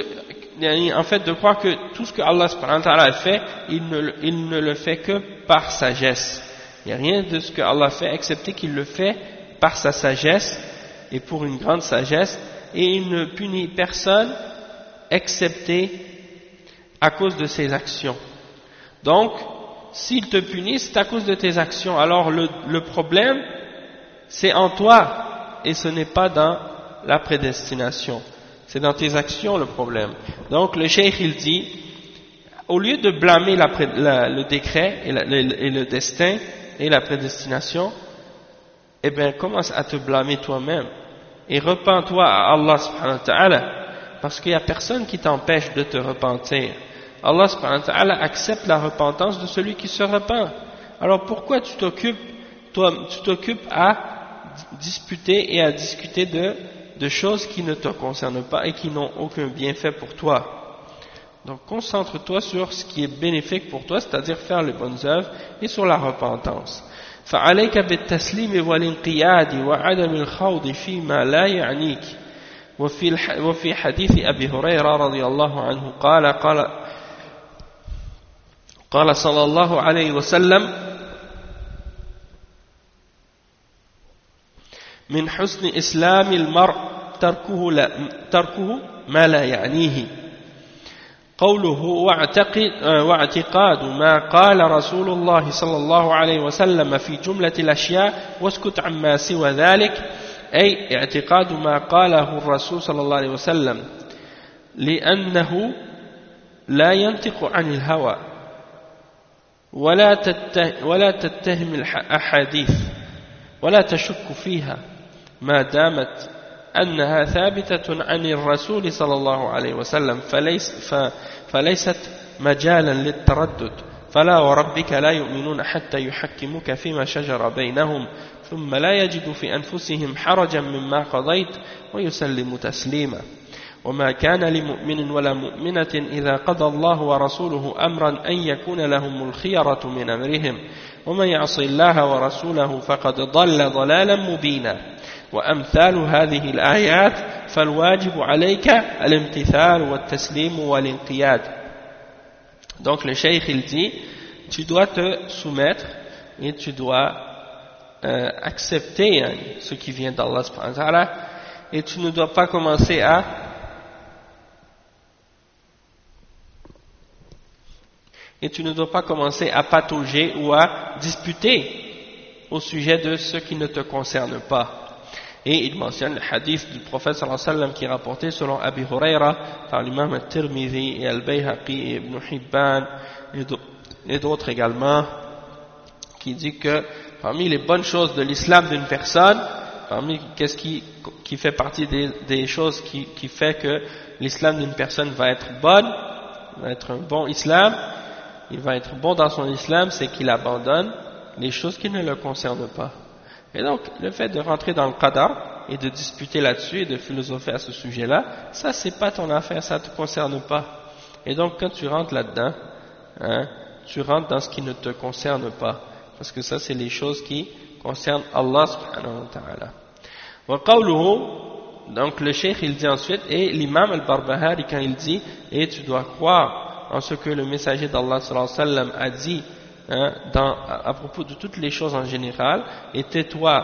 que Allah subhanahu wa ta'ala a fait, il ne le fait que par sagesse. Il n'y a rien de ce que Allah fait excepté qu'il le fait par sa sagesse et pour une grande sagesse, et il ne punit personne excepté à cause de ses actions. Donc, s'il te punit, c'est à cause de tes actions. Alors le problème, c'est en toi et ce n'est pas dans la prédestination. C'est dans tes actions le problème. Donc le cheikh il dit, au lieu de blâmer le décret et le destin et la prédestination, eh bien commence à te blâmer toi-même et repens-toi à Allah subhanahu wa ta'ala, parce qu'il n'y a personne qui t'empêche de te repentir. Allah subhanahu wa ta'ala accepte la repentance de celui qui se repent. Alors pourquoi tu t'occupes à disputer et à discuter de choses qui ne te concernent pas et qui n'ont aucun bienfait pour toi? Donc concentre-toi sur ce qui est bénéfique pour toi, c'est-à-dire faire les bonnes œuvres, et sur la repentance. فعليك بالتسليم والانقياد وعدم الخوض فيما لا يعنيك. وفي حديث أبي هريرة رضي الله عنه قال صلى الله عليه وسلم من حسن إسلام المرء تركه ما لا يعنيه. قوله واعتقاد ما قال رسول الله صلى الله عليه وسلم في جملة الأشياء واسكت عما سوى ذلك، أي اعتقاد ما قاله الرسول صلى الله عليه وسلم لأنه لا ينطق عن الهوى ولا تتهم الأحاديث ولا تشك فيها ما دامت أنها ثابتة عن الرسول صلى الله عليه وسلم فليست مجالا للتردد فلا وربك لا يؤمنون حتى يحكموك فيما شجر بينهم ثم لا يجدوا في أنفسهم حرجا مما قضيت ويسلموا تسليما وما كان لمؤمن ولا مؤمنة إذا قضى الله ورسوله أمرا أن يكون لهم الخيرة من أمرهم ومن يعص الله ورسوله فقد ضل ضلالا مبينا وأمثال هذه الآيات فالواجب عليك الامتثال والتسليم والانقياد. Donc le cheikh il dit, tu dois te soumettre et tu dois accepter ce qui vient d'Allah subhanahu wa ta'ala et tu ne dois pas commencer à patauger ou à disputer au sujet de ce qui ne te concerne pas. Et il mentionne le hadith du prophète sallallahu alayhi wa sallam qui est rapporté selon Abi Huraira par l'imam al-Tirmidhi et al-Bayhaqi et Ibn Hibban et d'autres également, qui dit que parmi les bonnes choses de l'islam d'une personne, parmi qu'est-ce qui fait partie des choses qui fait que l'islam d'une personne va être bonne, va être un bon islam, il va être bon dans son islam, c'est qu'il abandonne les choses qui ne le concernent pas. Et donc, le fait de rentrer dans le qadar et de disputer là-dessus et de philosopher à ce sujet-là, ça c'est pas ton affaire, ça ne te concerne pas. Et donc, quand tu rentres là-dedans, tu rentres dans ce qui ne te concerne pas. Parce que ça, c'est les choses qui concernent Allah subhanahu wa ta'ala. Wa qawluhu, donc le cheikh il dit ensuite, et l'imam al-Barbahari quand il dit, et tu dois croire en ce que le messager d'Allah sallallahu alayhi wa sallam a dit, à propos de toutes les choses en général, et tais-toi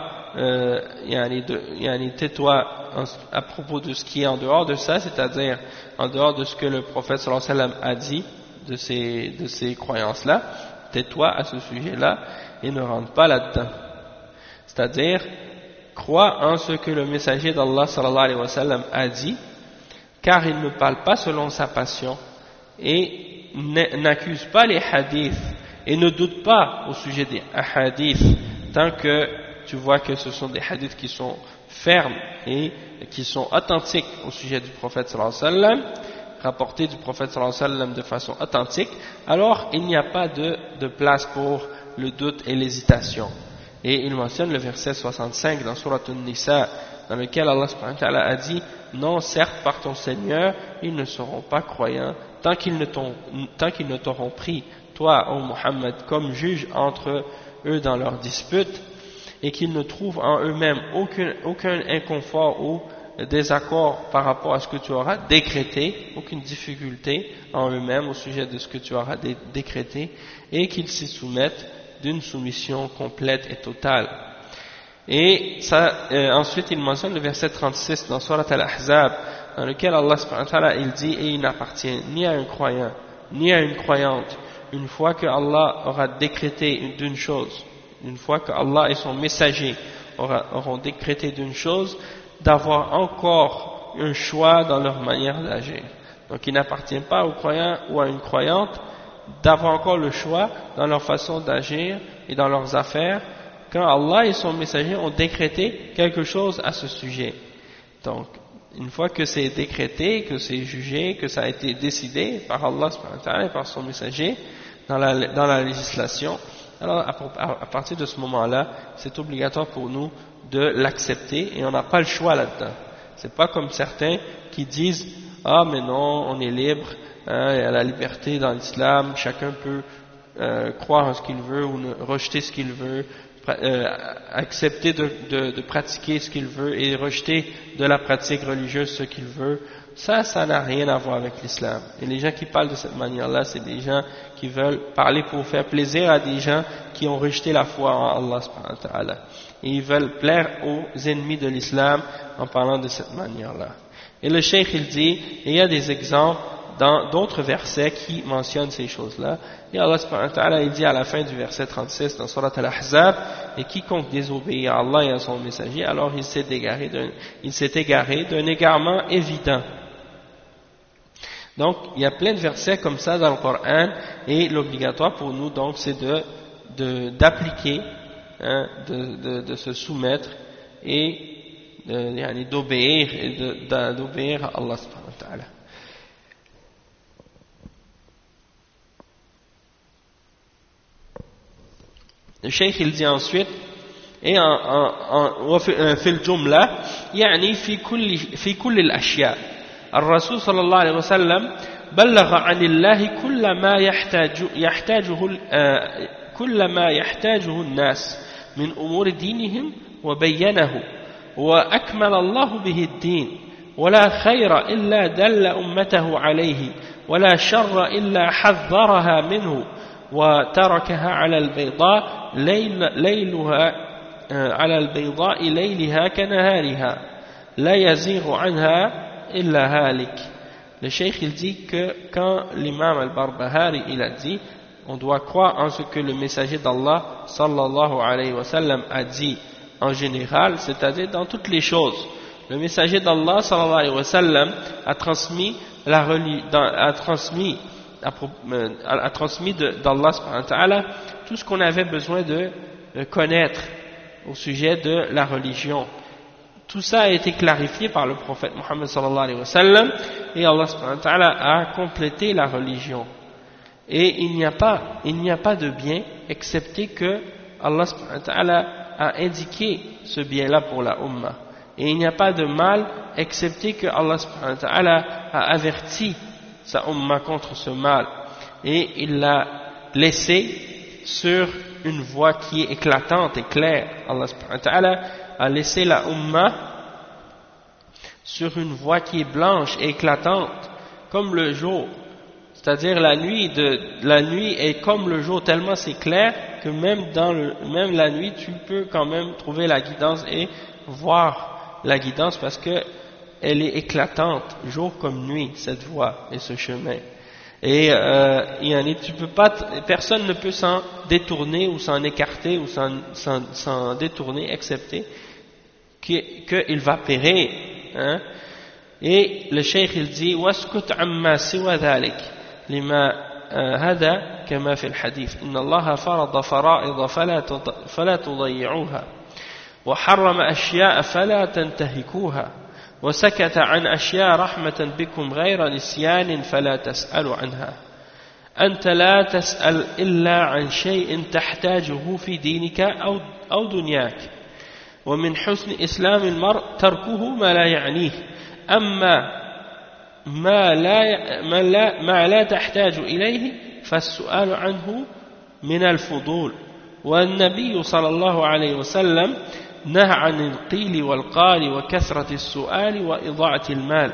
à propos de ce qui est en dehors de ça, c'est-à-dire en dehors de ce que le prophète sallallahu alayhi wa sallam a dit de ces croyances-là, tais-toi à ce sujet-là et ne rentre pas là-dedans. C'est-à-dire, crois en ce que le messager d'Allah sallallahu alayhi wa sallam a dit, car il ne parle pas selon sa passion et n'accuse pas les hadiths et ne doute pas au sujet des hadiths tant que tu vois que ce sont des hadiths qui sont fermes et qui sont authentiques au sujet du prophète sallallahu alayhi wa sallam, rapportés du prophète sallallahu alayhi wa sallam de façon authentique, alors il n'y a pas de place pour le doute et l'hésitation. Et il mentionne le verset 65 dans Surat An-Nisa, dans lequel Allah subhanahu wa ta'ala a dit: non, certes, par ton Seigneur, ils ne seront pas croyants tant qu'ils ne t'auront pris, toi, ô Muhammad, comme juge entre eux dans leurs disputes, et qu'ils ne trouvent en eux-mêmes aucun inconfort ou désaccord par rapport à ce que tu auras décrété, aucune difficulté en eux-mêmes au sujet de ce que tu auras décrété, et qu'ils s'y soumettent d'une soumission complète et totale. Et ça, ensuite il mentionne le verset 36 dans Surat Al-Ahzab, dans lequel Allah subhanahu wa ta'ala il dit: et il n'appartient ni à un croyant ni à une croyante, une fois que Allah aura décrété d'une chose, une fois que Allah et son messager auront décrété d'une chose, d'avoir encore un choix dans leur manière d'agir. Donc il n'appartient pas aux croyants ou à une croyante d'avoir encore le choix dans leur façon d'agir et dans leurs affaires quand Allah et son messager ont décrété quelque chose à ce sujet. Donc une fois que c'est décrété, que c'est jugé, que ça a été décidé par Allah subhanahu wa ta'ala et par son messager dans la législation, alors à partir de ce moment-là, c'est obligatoire pour nous de l'accepter et on n'a pas le choix là-dedans. C'est pas comme certains qui disent: ah mais non, on est libre, il y a la liberté dans l'islam, chacun peut croire en ce qu'il veut ou rejeter ce qu'il veut, accepter de pratiquer ce qu'il veut et rejeter de la pratique religieuse ce qu'il veut. Ça n'a rien à voir avec l'islam. Et les gens qui parlent de cette manière-là, c'est des gens qui veulent parler pour faire plaisir à des gens qui ont rejeté la foi en Allah subhanahu wa ta'ala. Et ils veulent plaire aux ennemis de l'islam en parlant de cette manière-là. Et le cheikh il dit, et il y a des exemples dans d'autres versets qui mentionnent ces choses-là. Et Allah subhanahu wa ta'ala il dit à la fin du verset 36 dans Surat Al-Ahzab: et quiconque désobéit à Allah et à son messager, alors il s'est égaré d'un égarement évident. Donc, il y a plein de versets comme ça dans le Coran, et l'obligatoire pour nous, donc, c'est d'appliquer, hein, de se soumettre et d'obéir d'obéir à Allah subhanahu wa ta'ala. Le cheikh il dit ensuite, et في الجملة يعني في كل الأشياء الرسول صلى الله عليه وسلم بلغ عن الله كل ما يحتاجه الناس من أمور دينهم وبينه وأكمل الله به الدين ولا خير إلا دل أمته عليه ولا شر إلا حذرها منه وتركها على البيضاء ليلها كنهارها لا يزيغ عنها إلا هالك. Le cheikh il dit que quand l'imam al-Barbahari il a dit on doit croire en ce que le messager d'Allah sallallahu alayhi wa sallam a dit en général, c'est-à-dire dans toutes les choses. Le messager d'Allah sallallahu alayhi wa sallam a transmis d'Allah subhanahu wa ta'ala tout ce qu'on avait besoin de connaître au sujet de la religion. Tout ça a été clarifié par le prophète Muhammad sallallahu alayhi wa sallam, et Allah subhanahu wa ta'ala a complété la religion. Et il n'y a pas de bien excepté que Allah subhanahu wa ta'ala a indiqué ce bien-là pour la Ummah. Et il n'y a pas de mal excepté que Allah subhanahu wa ta'ala a averti sa Ummah contre ce mal. Et il l'a laissé sur une voie qui est éclatante et claire. Allah subhanahu wa ta'ala a laissé la Ummah sur une voie qui est blanche et éclatante, comme le jour. C'est-à-dire la nuit est comme le jour, tellement c'est clair que même la nuit tu peux quand même trouver la guidance et voir la guidance parce que elle est éclatante, jour comme nuit, cette voie et ce chemin. Et personne ne peut s'en détourner ou s'en écarter ou s'en détourner excepté qu'il va périr. Hein? Et le cheikh il dit waskut amma siwa dhalik lima hada kama fi al-hadith inna Allah farada fara'id fala tudayyi'uha wa harrama ashya'a fala tantahikuha وسكت عن أشياء رحمة بكم غير نسيان فلا تسأل عنها أنت لا تسأل إلا عن شيء تحتاجه في دينك أو دنياك ومن حسن إسلام المرء تركه ما لا يعنيه أما ما لا تحتاج إليه فالسؤال عنه من الفضول والنبي صلى الله عليه وسلم نهى عن القيل والقال وكثرة السؤال وإضاعة المال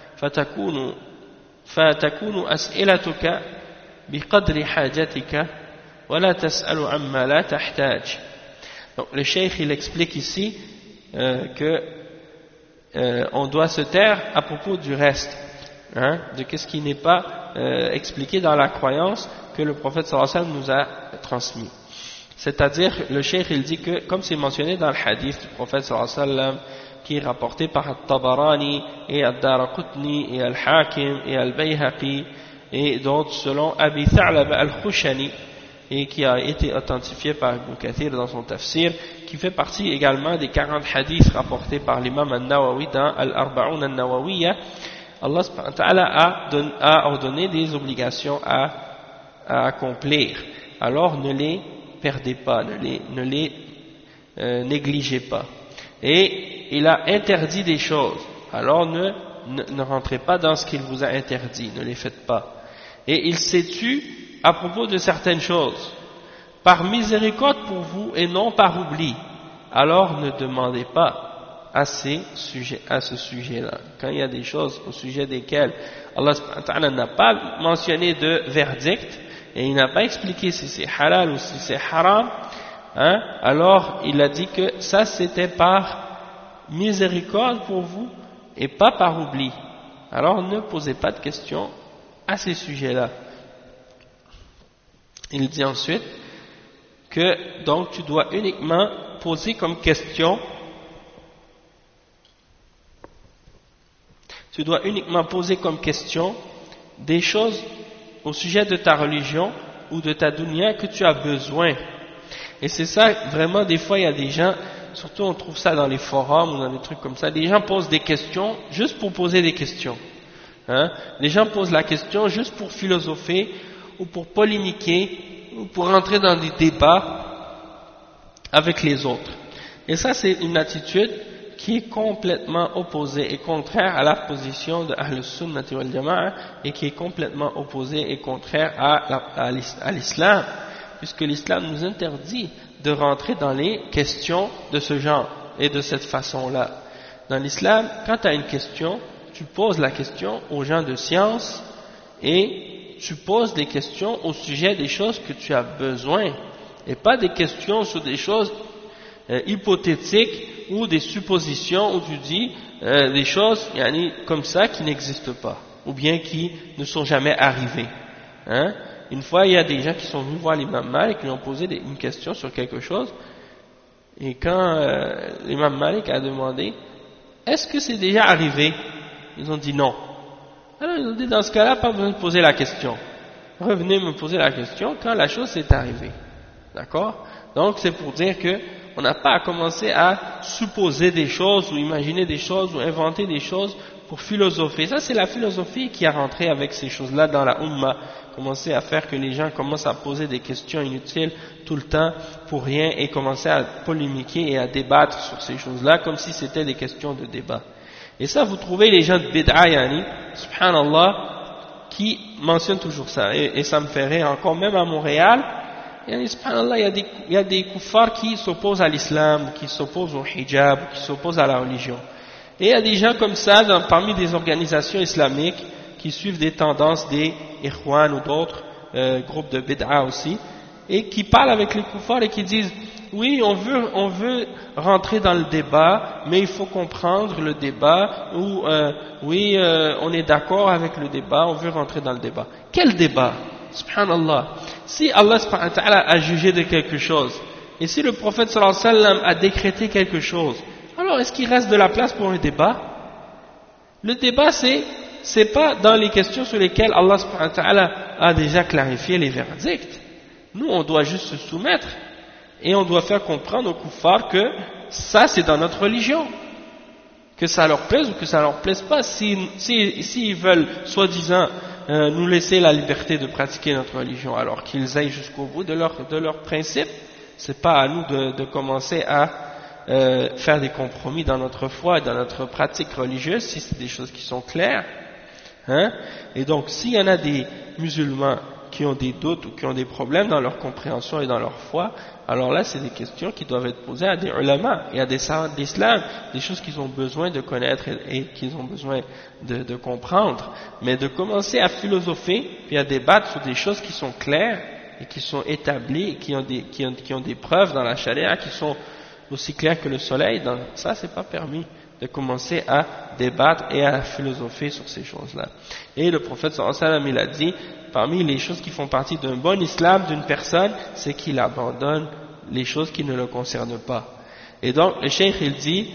فتكون أسئلتك بقدر حاجتك ولا تسأل عما لا تحتاج. Donc le cheikh il explique ici que on doit se taire à propos du reste, hein, de ce qui n'est pas expliqué dans la croyance que le prophète sallallahu alayhi wa sallam nous a transmis. C'est-à-dire, le cheikh il dit que, comme c'est mentionné dans le hadith du prophète sallallahu alayhi wa sallam, qui est rapporté par Al-Tabarani et Al-Daraqutni et Al-Hakim et Al-Bayhaqi et d'autres selon Abi Tha'laba Al-Khushani, et qui a été authentifié par Ibn Kathir dans son tafsir, qui fait partie également des 40 hadiths rapportés par l'imam Al-Nawawi dans Al-Arba'un Al-Nawawiyya. Allah subhanahu wa ta'ala a ordonné des obligations à accomplir. Alors ne les perdez pas, ne les négligez pas. Et il a interdit des choses, alors ne rentrez pas dans ce qu'il vous a interdit, ne les faites pas. Et il s'est tu à propos de certaines choses, par miséricorde pour vous et non par oubli, alors ne demandez pas à ce sujet-là. Quand il y a des choses au sujet desquelles Allah subhanahu wa ta'ala n'a pas mentionné de verdict, et il n'a pas expliqué si c'est halal ou si c'est haram, hein, alors il a dit que ça c'était par miséricorde pour vous et pas par oubli. Alors ne posez pas de questions à ces sujets-là. Il dit ensuite que donc tu dois uniquement poser comme question, des choses au sujet de ta religion ou de ta dunya que tu as besoin. Et c'est ça, vraiment, des fois, il y a des gens, surtout on trouve ça dans les forums ou dans des trucs comme ça, des gens posent des questions juste pour poser des questions. Hein? Les gens posent la question juste pour philosopher ou pour polémiquer ou pour entrer dans des débats avec les autres. Et ça, c'est une attitude qui est complètement opposée et contraire à la position de Ahl Sunnah wal Jama'a et qui est complètement opposée et contraire à l'islam, puisque l'islam nous interdit de rentrer dans les questions de ce genre et de cette façon-là. Dans l'islam, quand tu as une question, tu poses la question aux gens de science et tu poses des questions au sujet des choses que tu as besoin et pas des questions sur des choses hypothétiques ou des suppositions où tu dis des choses comme ça qui n'existent pas ou bien qui ne sont jamais arrivées. Hein? Une fois, il y a des gens qui sont venus voir l'imam Malik et qui lui ont posé une question sur quelque chose et quand l'imam Malik a demandé est-ce que c'est déjà arrivé? Ils ont dit non. Alors ils ont dit dans ce cas-là, pas besoin de poser la question. Revenez me poser la question quand la chose s'est arrivée. D'accord? Donc c'est pour dire que on n'a pas à commencer à supposer des choses ou imaginer des choses ou inventer des choses pour philosopher. Ça c'est la philosophie qui a rentré avec ces choses-là dans la Ummah. Commencer à faire que les gens commencent à poser des questions inutiles tout le temps pour rien et commencer à polémiquer et à débattre sur ces choses-là comme si c'était des questions de débat. Et ça vous trouvez les gens de bid'a subhanallah qui mentionnent toujours ça et ça me fait rire encore même à Montréal. Subhanallah, il y a des kuffars qui s'opposent à l'islam, qui s'opposent au hijab, qui s'opposent à la religion. Et il y a des gens comme ça parmi des organisations islamiques qui suivent des tendances des Ikhwan ou d'autres groupes de bid'a aussi, et qui parlent avec les kuffars et qui disent oui, on veut rentrer dans le débat, mais il faut comprendre le débat, ou oui, on est d'accord avec le débat, on veut rentrer dans le débat. Quel débat? Subhanallah. Si Allah subhanahu wa ta'ala a jugé de quelque chose, et si le prophète sallallahu alayhi wa sallam a décrété quelque chose, alors est-ce qu'il reste de la place pour un débat? Le débat c'est pas dans les questions sur lesquelles Allah subhanahu wa ta'ala a déjà clarifié les verdicts. Nous on doit juste se soumettre, et on doit faire comprendre aux kuffars que ça c'est dans notre religion. Que ça leur plaise ou que ça leur plaise pas. S'ils veulent, soi-disant, nous laisser la liberté de pratiquer notre religion, alors qu'ils aillent jusqu'au bout de leurs principes, c'est pas à nous de commencer à faire des compromis dans notre foi et dans notre pratique religieuse, si c'est des choses qui sont claires. Hein? Et donc, s'il y en a des musulmans qui ont des doutes ou qui ont des problèmes dans leur compréhension et dans leur foi, alors là c'est des questions qui doivent être posées à des ulama et à des savants d'islam, des choses qu'ils ont besoin de connaître et qu'ils ont besoin de comprendre. Mais de commencer à philosopher puis à débattre sur des choses qui sont claires et qui sont établies et qui ont des preuves dans la charia qui sont aussi claires que le soleil, ça c'est pas permis de commencer à débattre et à philosopher sur ces choses-là. Et le prophète sallallahu alayhi wa sallam, il a dit, parmi les choses qui font partie d'un bon islam d'une personne, c'est qu'il abandonne les choses qui ne le concernent pas. Et donc, le cheikh, il dit,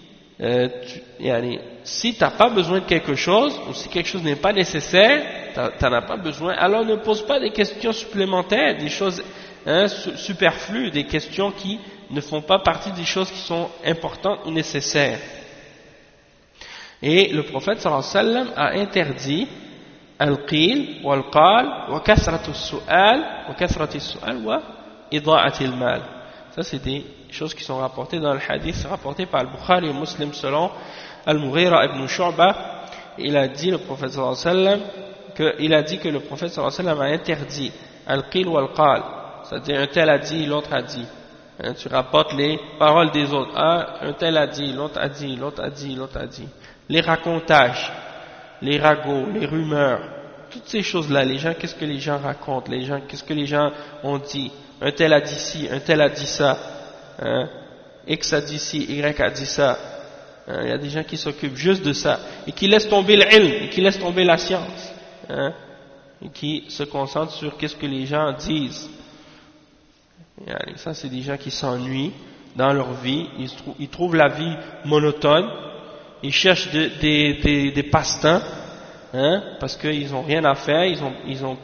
si tu n'as pas besoin de quelque chose, ou si quelque chose n'est pas nécessaire, tu n'en as pas besoin, alors ne pose pas des questions supplémentaires, des choses superflues, des questions qui ne font pas partie des choses qui sont importantes ou nécessaires. Et le prophète sallallahu alayhi wa sallam a interdit al-qil wal-qal wa kathratu as-su'al wa kathratu as-su'al wa ida'ati al-mal. Ça c'est des choses qui sont rapportées dans le hadith rapporté par al-Bukhari et Muslim selon al-Mughira ibn Shu'bah. Il a dit le prophète sallallahu alayhi wa sallam que le prophète sallallahu alayhi wa sallam a interdit al-qil wal-qal, c'est-à-dire un tel a dit, l'autre a dit. Tu rapportes les paroles des autres. Un tel a dit, l'autre a dit, l'autre a dit, l'autre a dit. Les racontages, les ragots, les rumeurs, toutes ces choses-là, les gens, qu'est-ce que les gens racontent, les gens, qu'est-ce que les gens ont dit, un tel a dit ci, un tel a dit ça, X a dit ci, Y a dit ça, il y a des gens qui s'occupent juste de ça, et qui laissent tomber l'ilm, et qui laissent tomber la science, et qui se concentrent sur qu'est-ce que les gens disent. Et ça c'est des gens qui s'ennuient dans leur vie, ils trouvent la vie monotone, ils cherchent des passe-temps, hein, parce qu'ils n'ont rien à faire, ils n'ont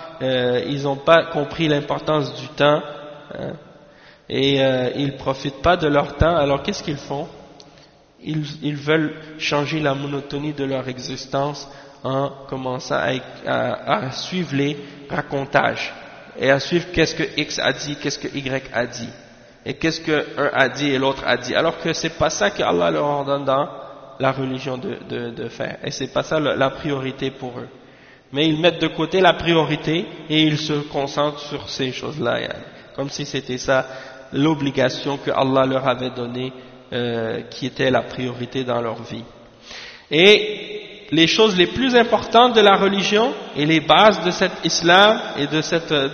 pas compris l'importance du temps, hein, et ils profitent pas de leur temps. Alors qu'est-ce qu'ils font? Ils veulent changer la monotonie de leur existence en commençant à suivre les racontages et à suivre qu'est-ce que X a dit, qu'est-ce que Y a dit, et qu'est-ce que un a dit et l'autre a dit, alors que c'est pas ça que Allah leur ordonne dans la religion de faire, et c'est pas ça la priorité pour eux. Mais ils mettent de côté la priorité et ils se concentrent sur ces choses-là, comme si c'était ça l'obligation que Allah leur avait donnée, qui était la priorité dans leur vie. Et les choses les plus importantes de la religion et les bases de cet islam et de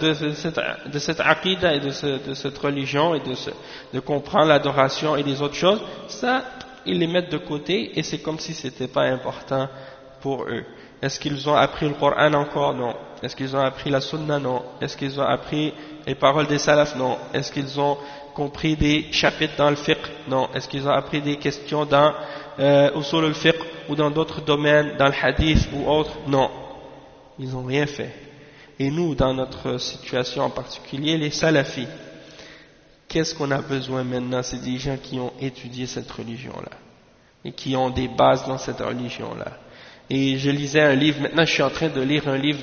cette aqidah et de cette religion et de comprendre l'adoration et les autres choses, ça, ils les mettent de côté et c'est comme si c'était pas important pour eux. Est-ce qu'ils ont appris le Coran encore? Non. Est-ce qu'ils ont appris la Sunna? Non. Est-ce qu'ils ont appris les paroles des salafs? Non. Est-ce qu'ils ont compris des chapitres dans le fiqh? Non. Est-ce qu'ils ont appris des questions dans usul al-fiqh ou dans d'autres domaines, dans le hadith ou autres? Non. Ils n'ont rien fait. Et nous, dans notre situation en particulier, les salafis, qu'est-ce qu'on a besoin maintenant? C'est des gens qui ont étudié cette religion-là et qui ont des bases dans cette religion-là. Et je lisais un livre, maintenant je suis en train de lire un livre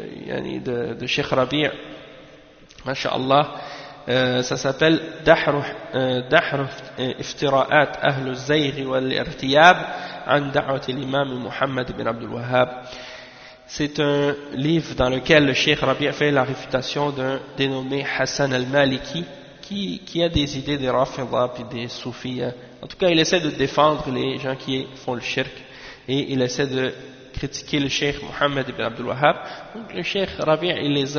de Cheikh Rabi', masha'Allah, ça s'appelle Dahr Iftira'at Ahl al-Zayr wal-Irtiyab an Da'wat al-Imam Muhammad ibn Abdul Wahhab. C'est un livre dans lequel le Cheikh Rabi' fait la réfutation d'un dénommé Hassan al-Maliki qui a des idées des Rafida et des Soufis. En tout cas, il essaie de défendre les gens qui font le shirk. Et il essaie de critiquer le Cheikh Mohammed ibn Abdul Wahhab. Donc le Cheikh Rabi' il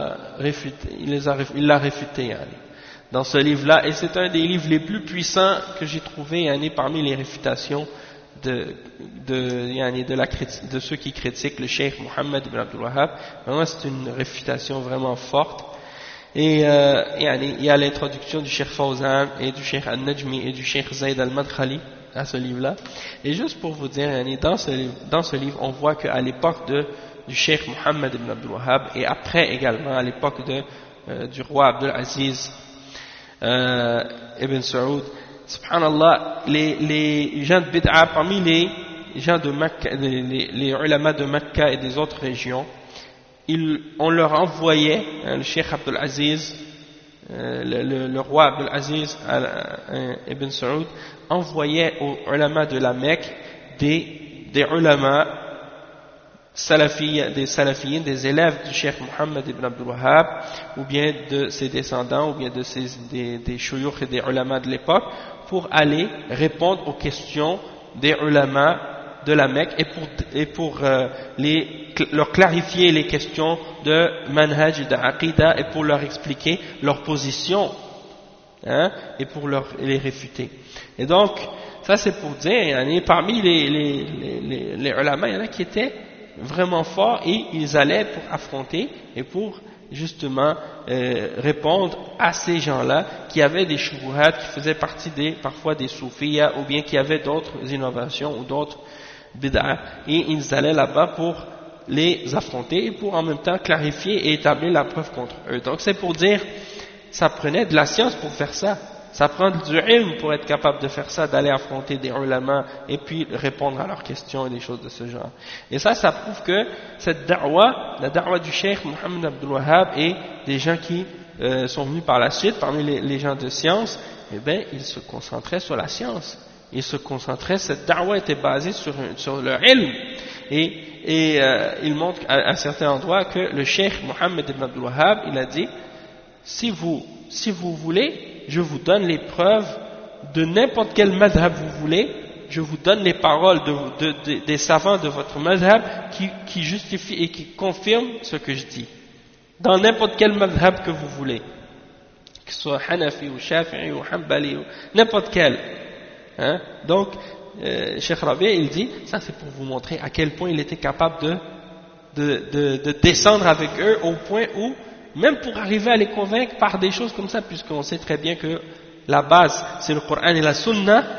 l'a réfuté dans ce livre-là, et c'est un des livres les plus puissants que j'ai trouvé parmi les réfutations de ceux qui critiquent le Cheikh Mohammed ibn Abdul Wahhab. Vraiment, c'est une réfutation vraiment forte. Et il y a l'introduction du Cheikh Fawzan et du Cheikh Al-Najmi et du Cheikh Zayd Al-Madkhali à ce livre-là. Et juste pour vous dire, dans ce livre, on voit qu'à l'époque du Cheikh Mohammed ibn Abdul Wahhab, et après également à l'époque du roi Abdul Aziz ibn Saoud, subhanallah, les gens de Bid'a, parmi les gens de Mecca, les ulama de Mecca et des autres régions, on leur envoyait, le Cheikh Abdul Aziz, le roi Abdul Aziz ibn Saoud envoyait aux ulama de la Mecque des ulama des salafiyyin, des élèves du Cheikh Mohammed ibn Abdul Wahhab, ou bien de ses descendants, ou bien des shuyukh et des ulama de l'époque, pour aller répondre aux questions des ulama de la Mecque et pour leur clarifier les questions de manhaj et de aqidah et pour leur expliquer leur position, et pour les réfuter. Et donc, ça c'est pour dire, parmi les ulama, il y en a qui étaient vraiment forts et ils allaient pour affronter et pour justement répondre à ces gens-là qui avaient des shubuhat, qui faisaient partie parfois des soufiyas, ou bien qui avaient d'autres innovations ou d'autres bid'a, et ils allaient là-bas pour les affronter et pour en même temps clarifier et établir la preuve contre eux. Donc c'est pour dire, ça prenait de la science pour faire ça. Ça prend du ilm pour être capable de faire ça, d'aller affronter des ulama et puis répondre à leurs questions et des choses de ce genre. Et ça prouve que cette da'wa, la da'wa du Cheikh Mohammed Abdul Wahhab et des gens qui sont venus par la suite, parmi les gens de science, eh bien, ils se concentraient sur la science. Ils se concentraient, cette da'wa était basée sur le ilm. Et il montre à certains endroits que le Cheikh Mohammed ibn Abdul Wahhab, il a dit, si vous voulez, je vous donne les preuves de n'importe quel madhab vous voulez, je vous donne les paroles des savants de votre madhab qui justifient et qui confirment ce que je dis. Dans n'importe quel madhab que vous voulez, que ce soit Hanafi ou Shafi'i ou Hanbali ou n'importe quel. Donc, Cheikh Rabi' il dit, ça c'est pour vous montrer à quel point il était capable de descendre avec eux au point où, même pour arriver à les convaincre par des choses comme ça, puisqu'on sait très bien que la base c'est le Coran et la Sunna,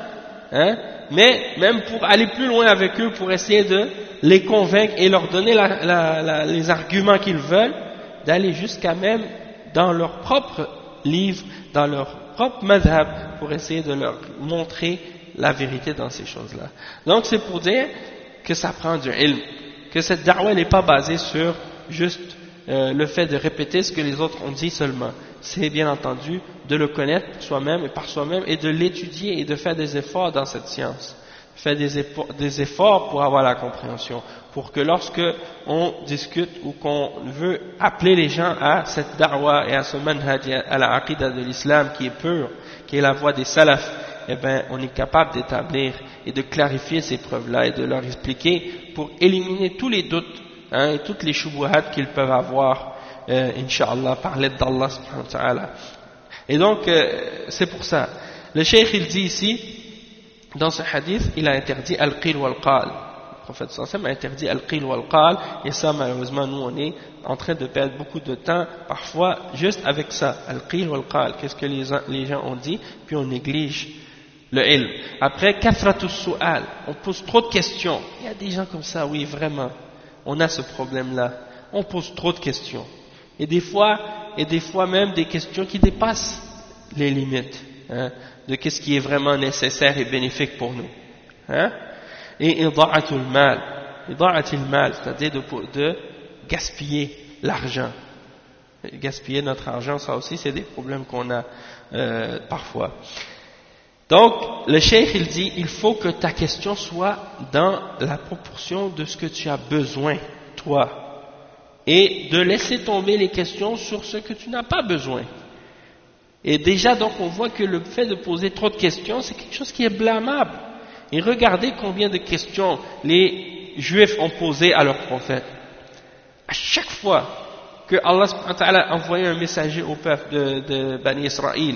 hein, mais même pour aller plus loin avec eux, pour essayer de les convaincre et leur donner les arguments qu'ils veulent, d'aller jusqu'à même dans leur propre livre, dans leur propre madhab, pour essayer de leur montrer la vérité dans ces choses-là. Donc c'est pour dire que ça prend du ilm, que cette da'wah n'est pas basée sur juste le fait de répéter ce que les autres ont dit seulement. C'est bien entendu de le connaître soi-même et par soi-même et de l'étudier et de faire des efforts dans cette science. Faire des efforts pour avoir la compréhension, pour que lorsque on discute ou qu'on veut appeler les gens à cette da'wah et à ce manhaj, à la aqida de l'islam qui est pure, qui est la voie des salafs, eh bien on est capable d'établir et de clarifier ces preuves-là et de leur expliquer pour éliminer tous les doutes, hein, et toutes les shubuhat qu'ils peuvent avoir, Inch'Allah, par l'aide d'Allah subhanahu wa ta'ala. Et donc c'est pour ça. Le cheikh il dit ici, dans ce hadith, il a interdit al-qil wal-qal. Le prophète sallallahu a interdit al-qil wal-qal, et ça malheureusement nous on est en train de perdre beaucoup de temps parfois juste avec ça, al-qil wal-qal, qu'est-ce que les gens ont dit, puis on néglige le ilm. Après, kathratus su'al, on pose trop de questions. Il y a des gens comme ça, oui vraiment, on a ce problème-là, on pose trop de questions. Et des fois même des questions qui dépassent les limites, hein, de qu'est-ce qui est vraiment nécessaire et bénéfique pour nous, hein? Et ida'atul mal, c'est-à-dire de gaspiller l'argent, gaspiller notre argent, ça aussi c'est des problèmes qu'on a parfois. Donc le cheikh il dit, il faut que ta question soit dans la proportion de ce que tu as besoin toi, et de laisser tomber les questions sur ce que tu n'as pas besoin. Et déjà, donc, on voit que le fait de poser trop de questions, c'est quelque chose qui est blâmable. Et regardez combien de questions les Juifs ont posées à leur prophète. À chaque fois que Allah subhanahu wa ta'ala a envoyé un messager au peuple de Bani Israël,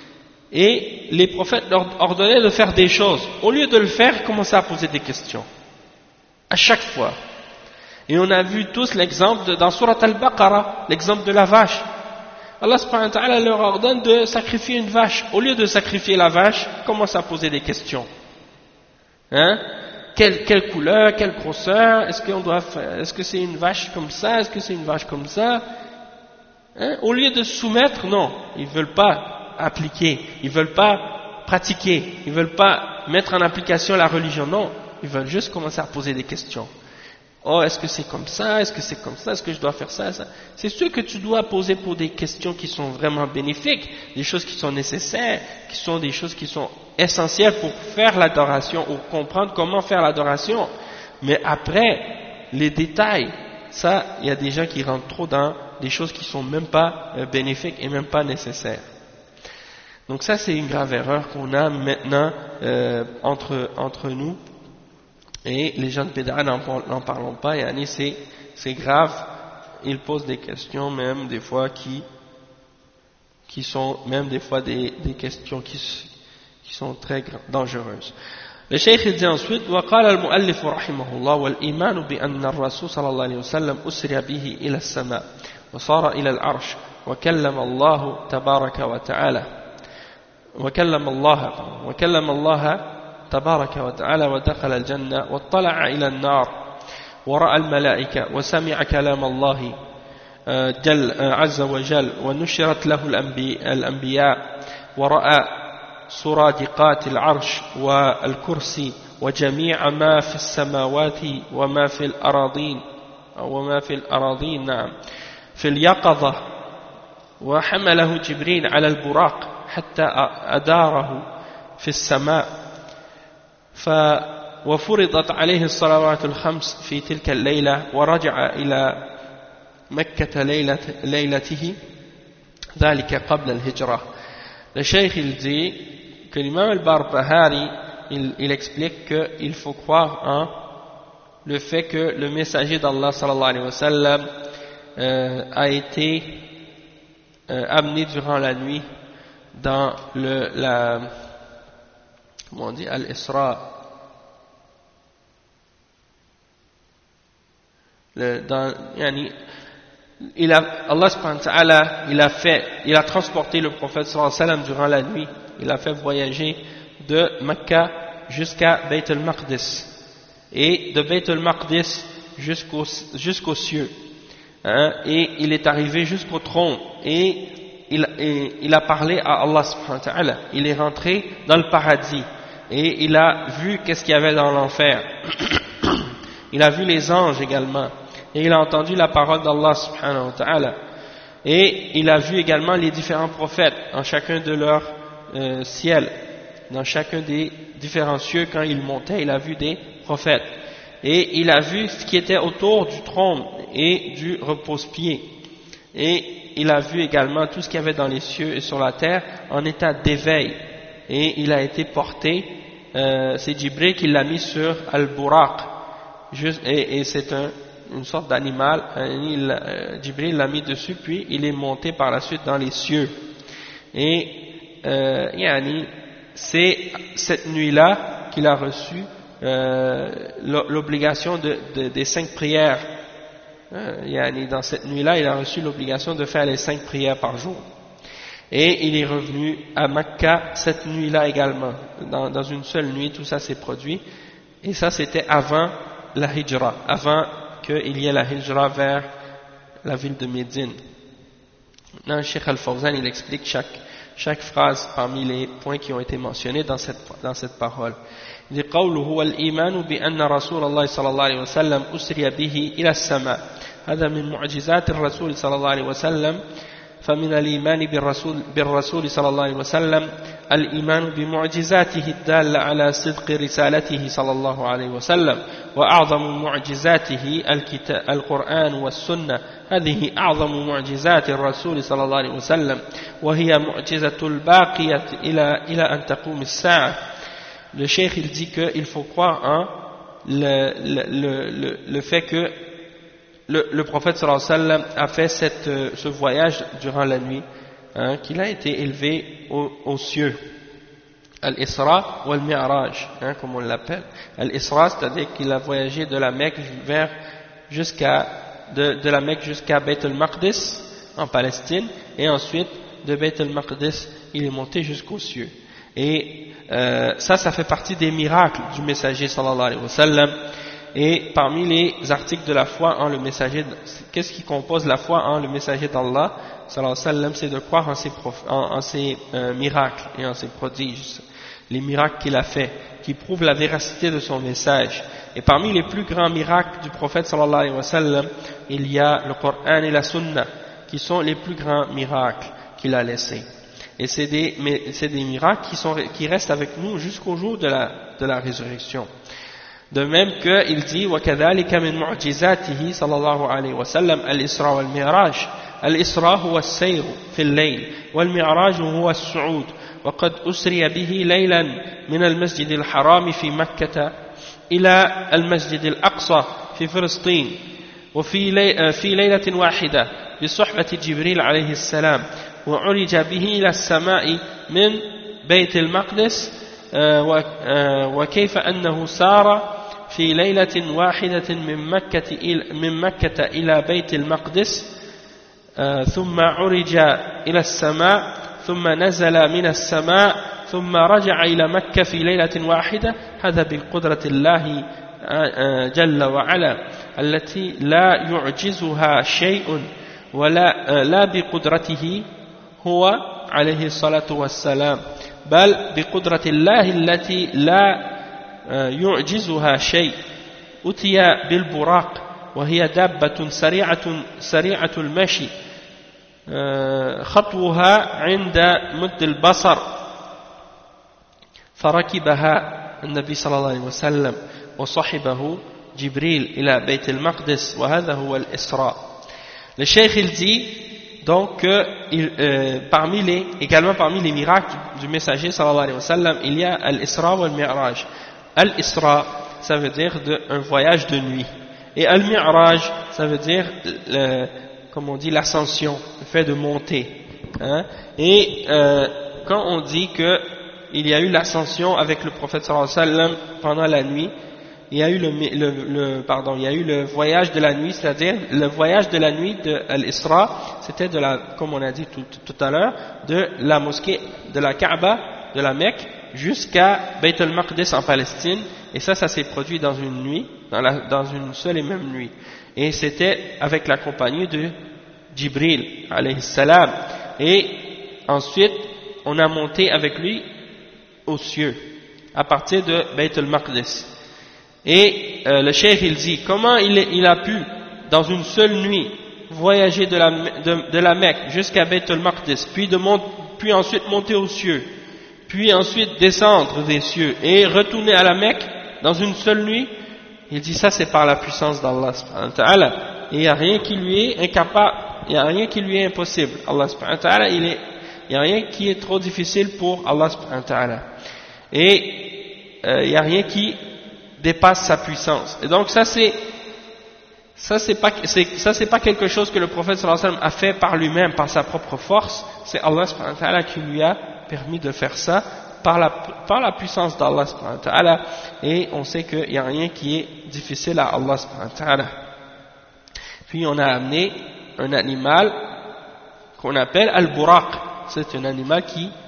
et les prophètes leur ordonnaient de faire des choses, au lieu de le faire, ils commençaient à poser des questions. À chaque fois. Et on a vu tous l'exemple dans Surat Al-Baqarah, l'exemple de la vache. Allah subhanahu wa ta'ala leur ordonne de sacrifier une vache. Au lieu de sacrifier la vache, ils commencent à poser des questions. Hein? Quelle couleur, quelle grosseur, est-ce que c'est une vache comme ça, est-ce que c'est une vache comme ça? Hein? Au lieu de soumettre, non, ils veulent pas appliquer, ils veulent pas pratiquer, ils veulent pas mettre en application la religion, non, ils veulent juste commencer à poser des questions. Oh, est-ce que c'est comme ça? Est-ce que c'est comme ça? Est-ce que je dois faire ça? C'est sûr que tu dois poser pour des questions qui sont vraiment bénéfiques, des choses qui sont nécessaires, qui sont des choses qui sont essentielles pour faire l'adoration ou comprendre comment faire l'adoration. Mais après, les détails, ça, il y a des gens qui rentrent trop dans des choses qui sont même pas bénéfiques et même pas nécessaires. Donc ça, c'est une grave erreur qu'on a maintenant entre nous. Et les gens de Bid'a n'en parlons pas, et c'est grave, ils posent des questions même des fois qui sont même des fois des questions qui sont très dangereuses. Le cheikh dit ensuite, وقال المؤلف رحمه الله والإيمان بأن الرسول صلى الله عليه وسلم أسري به إلى السماء وصار إلى العرش وكلم الله تبارك وتعالى وكلم الله تبارك وتعالى ودخل الجنة واطلع إلى النار ورأى الملائكة وسمع كلام الله عز وجل ونشرت له الأنبياء ورأى سرادقات العرش والكرسي وجميع ما في السماوات وما في الأراضين نعم في اليقظة وحمله جبريل على البراق حتى أداره في السماء وفرضت عليه الصلوات الخمس في تلك الليلة ورجع إلى مكة ليلته ذلك قبل الهجرة. Le cheikh il dit que l'imam al-Barbahari il explique qu'il faut croire en le fait que le messager d'Allah sallallahu alayhi wa sallam a été amené durant la nuit dans comment on dit, al-Isra, Allah subhanahu wa ta'ala, il a transporté le prophète sallallahu alayhi wa sallam durant la nuit, il a fait voyager de Mecca jusqu'à Bayt al-Maqdis, et de Bayt al-Maqdis jusqu'aux cieux, hein, et il est arrivé jusqu'au trône, et il a parlé à Allah subhanahu wa ta'ala, il est rentré dans le paradis, et il a vu qu'est-ce qu'il y avait dans l'enfer, il a vu les anges également, et il a entendu la parole d'Allah subhanahu wa ta'ala, et il a vu également les différents prophètes en chacun de leurs ciels, dans chacun des différents cieux. Quand il montait, il a vu des prophètes, et il a vu ce qui était autour du trône et du repose-pied, et il a vu également tout ce qu'il y avait dans les cieux et sur la terre en état d'éveil, et il a été porté, c'est Jibril qui l'a mis sur Al-Buraq, et c'est une sorte d'animal, Jibril l'a mis dessus, puis il est monté par la suite dans les cieux, et c'est cette nuit-là qu'il a reçu l'obligation des 5 prières. Dans cette nuit-là, il a reçu l'obligation de faire les 5 prières par jour. Et il est revenu à Mecca cette nuit-là également. Dans une seule nuit, tout ça s'est produit. Et ça, c'était avant la hijra, avant qu'il y ait la hijra vers la ville de Médine. Là, Cheikh Al-Fawzan, il explique chaque phrase parmi les points qui ont été mentionnés dans cette parole. Il dit قوله هو الإيمان بأن رسول الله صلى الله عليه وسلم أسري به إلى السماء هذا من معجزات الرسول صلى الله عليه وسلم فمن الإيمان بالرسول صلى الله عليه وسلم الإيمان بمعجزاته الدالة على صدق رسالته صلى الله عليه وسلم وأعظم معجزاته القرآن والسنة هذه أعظم معجزات الرسول صلى الله عليه وسلم وهي معجزة الباقية إلى أن تقوم الساعة. Le cheikh il dit qu'il faut croire en le fait que le prophète sallallahu alayhi wa sallam a fait ce voyage durant la nuit, hein, qu'il a été élevé aux cieux, Al-Isra ou Al-Mi'raj, hein, comme on l'appelle. Al-Isra, c'est-à-dire qu'il a voyagé de la Mecque jusqu'à Bayt al-Maqdis en Palestine, et ensuite de Bayt al-Maqdis il est monté jusqu'aux cieux. Et ça fait partie des miracles du messager sallallahu alayhi wa sallam. Et parmi les articles de la foi en le messager, qu'est-ce qui compose la foi en le messager d'Allah sallallahu alayhi wa sallam, c'est de croire en ses miracles et en ses prodiges, les miracles qu'il a fait, qui prouvent la véracité de son message. Et parmi les plus grands miracles du prophète sallallahu alayhi wa sallam, il y a le Coran et la Sunna, qui sont les plus grands miracles qu'il a laissés. Et c'est des miracles qui restent avec nous jusqu'au jour de la résurrection. De même qu'il dit وَكَذَلِكَ مِنْ مُعْجِزَاتِهِ صلى الله عليه وسلم الإسراء والمعراج. الإسراء هو السير في الليل والمعراج هو الصعود وقد أسري به ليلا من المسجد الحرام في مكة إلى المسجد الأقصى في فلسطين وفي ليلة واحدة بصحبة جبريل عليه السلام وعرج به إلى السماء من بيت المقدس وكيف أنه سار في ليلة واحدة من مكة إلى بيت المقدس ثم عرج إلى السماء ثم نزل من السماء ثم رجع إلى مكة في ليلة واحدة. هذا بقدرة الله جل وعلا التي لا يعجزها شيء لا بقدرته هو عليه الصلاة والسلام بل بقدرة الله التي لا يعجزها شيء. أتي بالبراق وهي دابة سريعة المشي خطوها عند مد البصر فركبها النبي صلى الله عليه وسلم وصحبه جبريل إلى بيت المقدس وهذا هو الإسراء. Le cheikh il dit donc également parmi les miracles du messager sallallahu alayhi wa sallam, il y a Al-Isra ou Al-Mi'raj. Al-Isra, ça veut dire un voyage de nuit, et Al-Mi'raj, ça veut dire comme on dit l'ascension, le fait de monter, hein? Et quand on dit que il y a eu l'ascension avec le prophète sallallahu alayhi wa sallam pendant la nuit, il y a eu le voyage de la nuit, c'est-à-dire le voyage de la nuit de Al-Isra, c'était comme on a dit tout à l'heure, de la mosquée de la Kaaba, de la Mecque, jusqu'à Beit al-Maqdis en Palestine, et ça s'est produit dans une nuit, dans une seule et même nuit. Et c'était avec la compagnie de Jibril, alayhi salam. Et ensuite, on a monté avec lui aux cieux, à partir de Beit al-Maqdis. Et le cheikh il dit, comment il a pu, dans une seule nuit, voyager de la Mecque jusqu'à Beit al-Maqdis, puis ensuite monter aux cieux, puis ensuite descendre des cieux et retourner à la Mecque dans une seule nuit? Il dit ça c'est par la puissance d'Allah subhanahu wa ta'ala, et il n'y a rien qui lui est incapable, il n'y a rien qui lui est impossible. Allah subhanahu wa ta'ala, il n'y a rien qui est trop difficile pour Allah subhanahu wa ta'ala, et il n'y a rien qui dépasse sa puissance. Et donc ça c'est pas quelque chose que le prophète sallallahu alayhi wa sallam a fait par lui-même, par sa propre force. C'est Allah subhanahu wa ta'ala qui lui a permis de faire ça par la puissance d'Allah subhanahu wa ta'ala, et on sait qu'il n'y a rien qui est difficile à Allah subhanahu wa ta'ala. Puis on a amené un animal qu'on appelle Al-Buraq. C'est un animal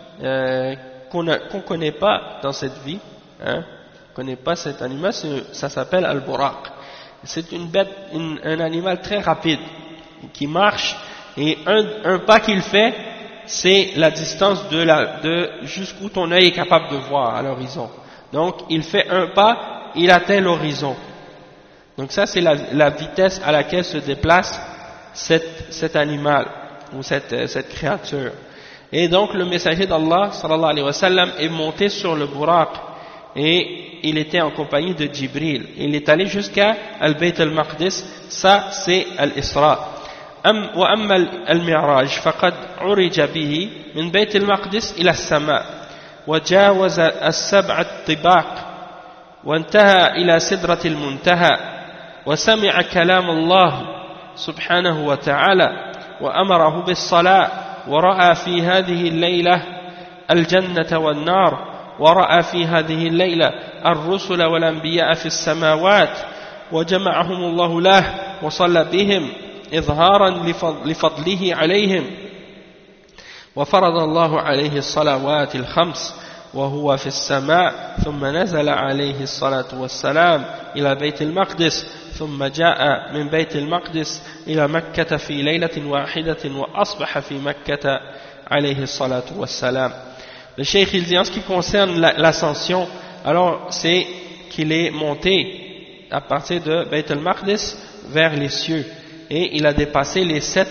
qu'on connaît pas dans cette vie, hein. On connaît pas cet animal, ça s'appelle Al-Buraq. C'est une bête, un animal très rapide, qui marche, et un pas qu'il fait, c'est la distance de jusqu'où ton œil est capable de voir à l'horizon. Donc il fait un pas, il atteint l'horizon. Donc ça c'est la vitesse à laquelle se déplace cet animal, ou cette créature. Et donc le messager d'Allah sallallahu alayhi wa sallam est monté sur le Buraq, et il était en compagnie de Jibril. Il est allé jusqu'à Al-Bayt al-Maqdis. Ça c'est Al-Isra. وأما المعراج فقد عرج به من بيت المقدس إلى السماء وجاوز السبع الطباق وانتهى إلى سدرة المنتهى وسمع كلام الله سبحانه وتعالى وأمره بالصلاة ورأى في هذه الليلة الجنة والنار ورأى في هذه الليلة الرسل والأنبياء في السماوات وجمعهم الله له وصلى بهم إظهارا لفضله عليهم وفرض الله عليه الصلوات الخمس وهو في السماء ثم نزل عليه الصلاة والسلام إلى بيت المقدس ثم جاء من بيت المقدس إلى مكة في ليلة واحدة وأصبح في مكة عليه الصلاة والسلام. Le cheikh il dit en ce qui concerne l'ascension, alors c'est qu'il est monté à partir de Beit al-Maqdis vers les cieux, et il a dépassé les sept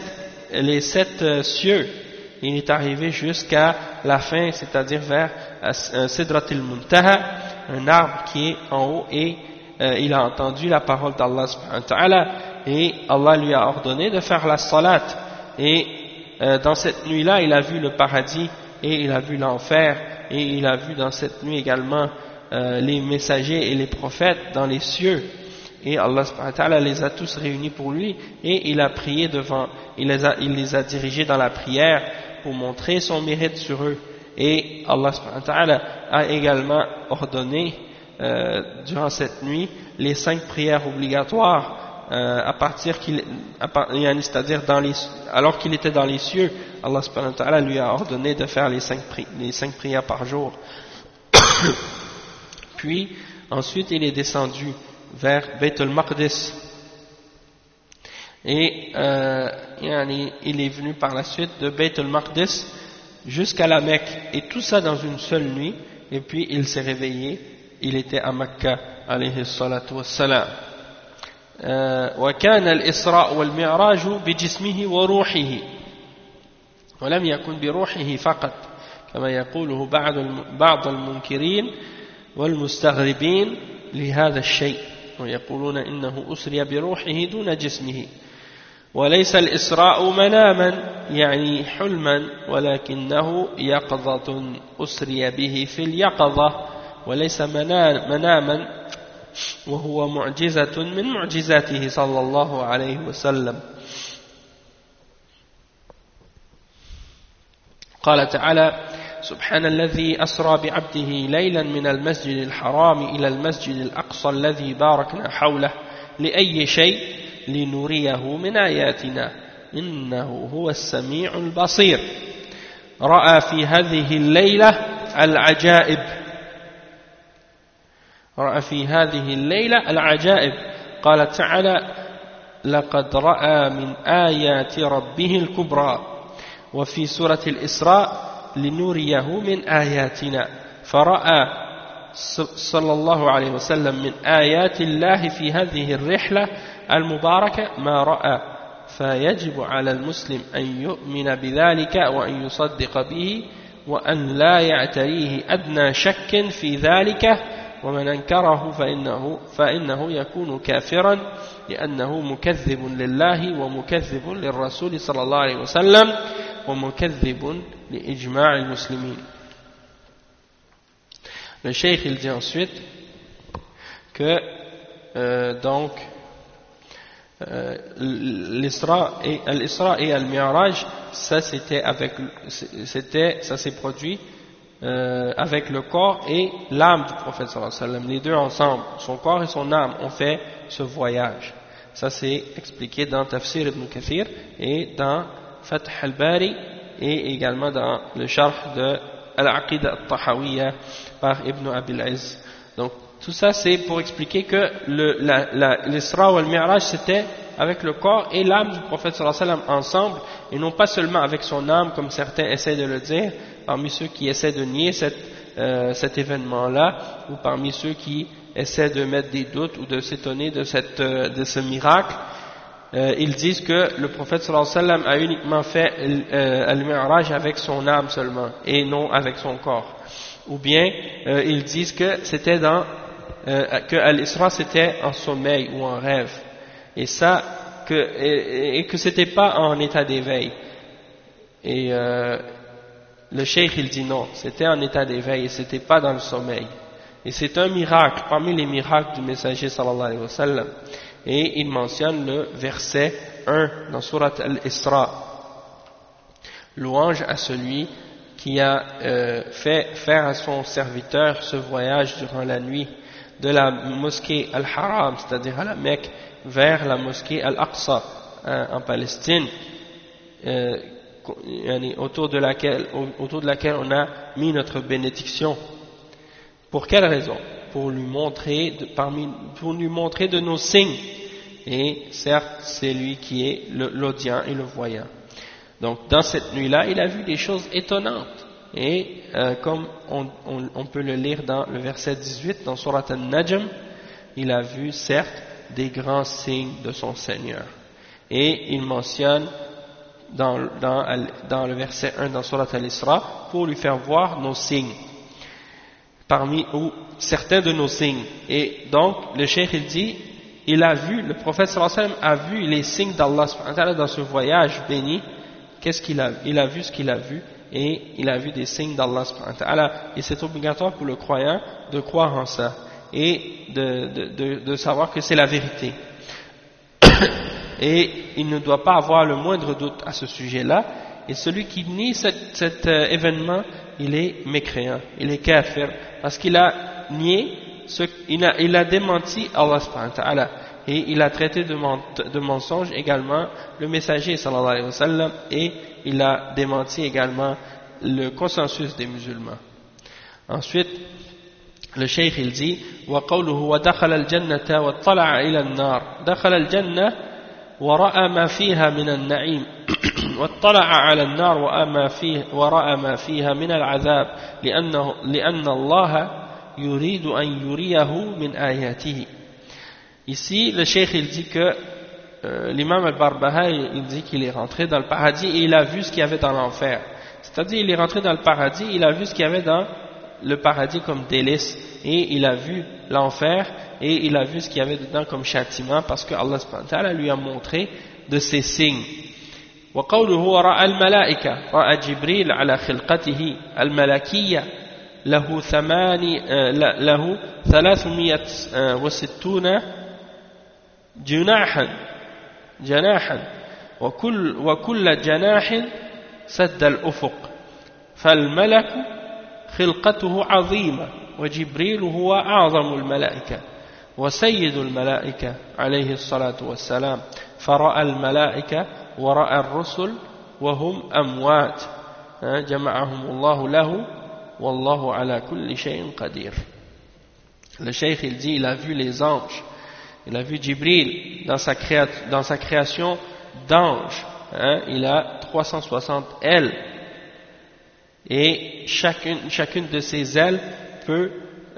cieux. Il est arrivé jusqu'à la fin, c'est-à-dire vers Sidrat al-Muntaha, un arbre qui est en haut, et il a entendu la parole d'Allah subhanahu wa ta'ala, et Allah lui a ordonné de faire la salat. Et dans cette nuit-là, il a vu le paradis et il a vu l'enfer, et il a vu dans cette nuit également les messagers et les prophètes dans les cieux. Et Allah subhanahu wa ta'ala les a tous réunis pour lui, et il a prié devant, il les a dirigés dans la prière pour montrer son mérite sur eux. Et Allah subhanahu wa ta'ala a également ordonné durant cette nuit les 5 prières obligatoires, c'est-à-dire alors qu'il était dans les cieux. Allah subhanahu wa ta'ala lui a ordonné de faire les 5 prières par jour. Puis ensuite il est descendu vers Beit al-Maqdis, et il est venu par la suite de Beit al-Maqdis jusqu'à la Mecque, et tout ça dans une seule nuit. Et puis il s'est réveillé, il était à Mecca alayhi salatu wassalam. وكان الإسراء والمعراج بجسمه وروحه ولم يكن بروحه فقط كما يقوله بعض المنكرين والمستغربين لهذا الشيء، ويقولون إنه أسري بروحه دون جسمه. وليس الإسراء مناما يعني حلما، ولكنه يقظة أسري به في اليقظة، وليس مناما، وهو معجزة من معجزاته صلى الله عليه وسلم. قال تعالى: سبحان الذي أسرى بعبده ليلا من المسجد الحرام إلى المسجد الأقصى الذي باركنا حوله لأي شيء لنريه من آياتنا إنه هو السميع البصير. رأى في هذه الليلة العجائب رأى في هذه الليلة العجائب قال تعالى لقد رأى من آيات ربه الكبرى وفي سورة الإسراء لنريه من آياتنا فرأى صلى الله عليه وسلم من آيات الله في هذه الرحلة المباركة ما رأى فيجب على المسلم أن يؤمن بذلك وأن يصدق به وأن لا يعتريه أدنى شك في ذلك ومن أنكره فإنه يكون كافرا لأنه مكذب لله ومكذب للرسول صلى الله عليه وسلم ومكذب لإجماع المسلمين. Le cheikh il dit ensuite que l'Isra et al-Mi'raj ça s'est produit avec le corps et l'âme du prophète sallallahu alayhi wa sallam, les deux ensemble, son corps et son âme ont fait ce voyage. Ça c'est expliqué dans Tafsir ibn Kathir et dans Fath al-Bari et également dans le Sharh de Al-Aqidah al-Tahawiyya par Ibn Abil Izz. Donc tout ça c'est pour expliquer que l'Isra ou al-Mi'raj c'était avec le corps et l'âme du prophète sallallahu alayhi wa sallam ensemble et non pas seulement avec son âme comme certains essaient de le dire parmi ceux qui essaient de nier cet événement-là ou parmi ceux qui essaient de mettre des doutes ou de s'étonner de ce miracle. Ils disent que le prophète sallallahu alayhi wa sallam a uniquement fait al-Mi'raj avec son âme seulement et non avec son corps. Ou bien ils disent que c'était que al-Isra c'était en sommeil ou en rêve et que c'était pas en état d'éveil. Et le cheikh il dit non, c'était en état d'éveil et c'était pas dans le sommeil. Et c'est un miracle parmi les miracles du messager sallallahu alayhi wa sallam. Et il mentionne le verset 1 dans Surat Al-Isra. Louange à celui qui a fait faire à son serviteur ce voyage durant la nuit de la mosquée Al-Haram, c'est-à-dire à la Mecque, vers la mosquée Al-Aqsa en Palestine, autour de laquelle on a mis notre bénédiction. Pour quelle raison? Pour lui montrer de nos signes. Et certes, c'est lui qui est l'audient et le voyant. Donc, dans cette nuit-là, il a vu des choses étonnantes. Et comme on peut le lire dans le verset 18, dans Surat Al-Najm, il a vu, certes, des grands signes de son Seigneur. Et il mentionne dans le verset 1 dans Surat Al-Isra pour lui faire voir nos signes. Ou certains de nos signes. Et donc, le cheikh il dit, le prophète sallallahu alayhi wa sallam a vu les signes d'Allah subhanahu wa ta'ala dans ce voyage béni. Qu'est-ce qu'il a vu? Il a vu ce qu'il a vu et il a vu des signes d'Allah subhanahu wa ta'ala. Et c'est obligatoire pour le croyant de croire en ça et de savoir que c'est la vérité. Et il ne doit pas avoir le moindre doute à ce sujet-là. Et celui qui nie cet événement, il est mécréant, il est kafir, parce qu'il a nié, il a démenti Allah subhanahu wa ta'ala, et il a traité de mensonge également le messager sallallahu alayhi wa sallam, et il a démenti également le consensus des musulmans. Ensuite, le cheikh il dit, وَقَوْلُهُ وَدَخَلَ الْجَنَّةَ وَاطَّلَعَ إِلَى النَّارِ دخل الجنة ورأى ما فيها من النعيم واطلع على النار ورأى ما فيها من العذاب لأن الله يريد أن يريه من آياته. Ici, le cheikh il dit que l'imam al-Barbahari il dit qu'il est rentré dans le paradis et il a vu ce qu'il y avait dans l'enfer. C'est-à-dire il est rentré dans le paradis, il a vu ce qu'il y avait dans le paradis comme délice et il a vu l'enfer et il a vu ce qu'il y avait dedans comme châtiment parce que Allah subhanahu wa ta'ala lui a montré de ses signes. وقوله رأى الملائكة رأى جبريل على خلقته الملكية له 360 جناحا وكل جناح سد الأفق فالملك خلقته عظيمة وجبريل هو أعظم الملائكة وسيد الملائكة عليه الصلاة والسلام فرأى الملائكة ورأى الرسل وهم أموات جمعهم الله له والله على كل شيء قدير. Le cheikh il dit, il a vu les anges, il a vu Jibril dans sa création d'anges, hein, il a 360 ailes, et chacune de ces ailes peut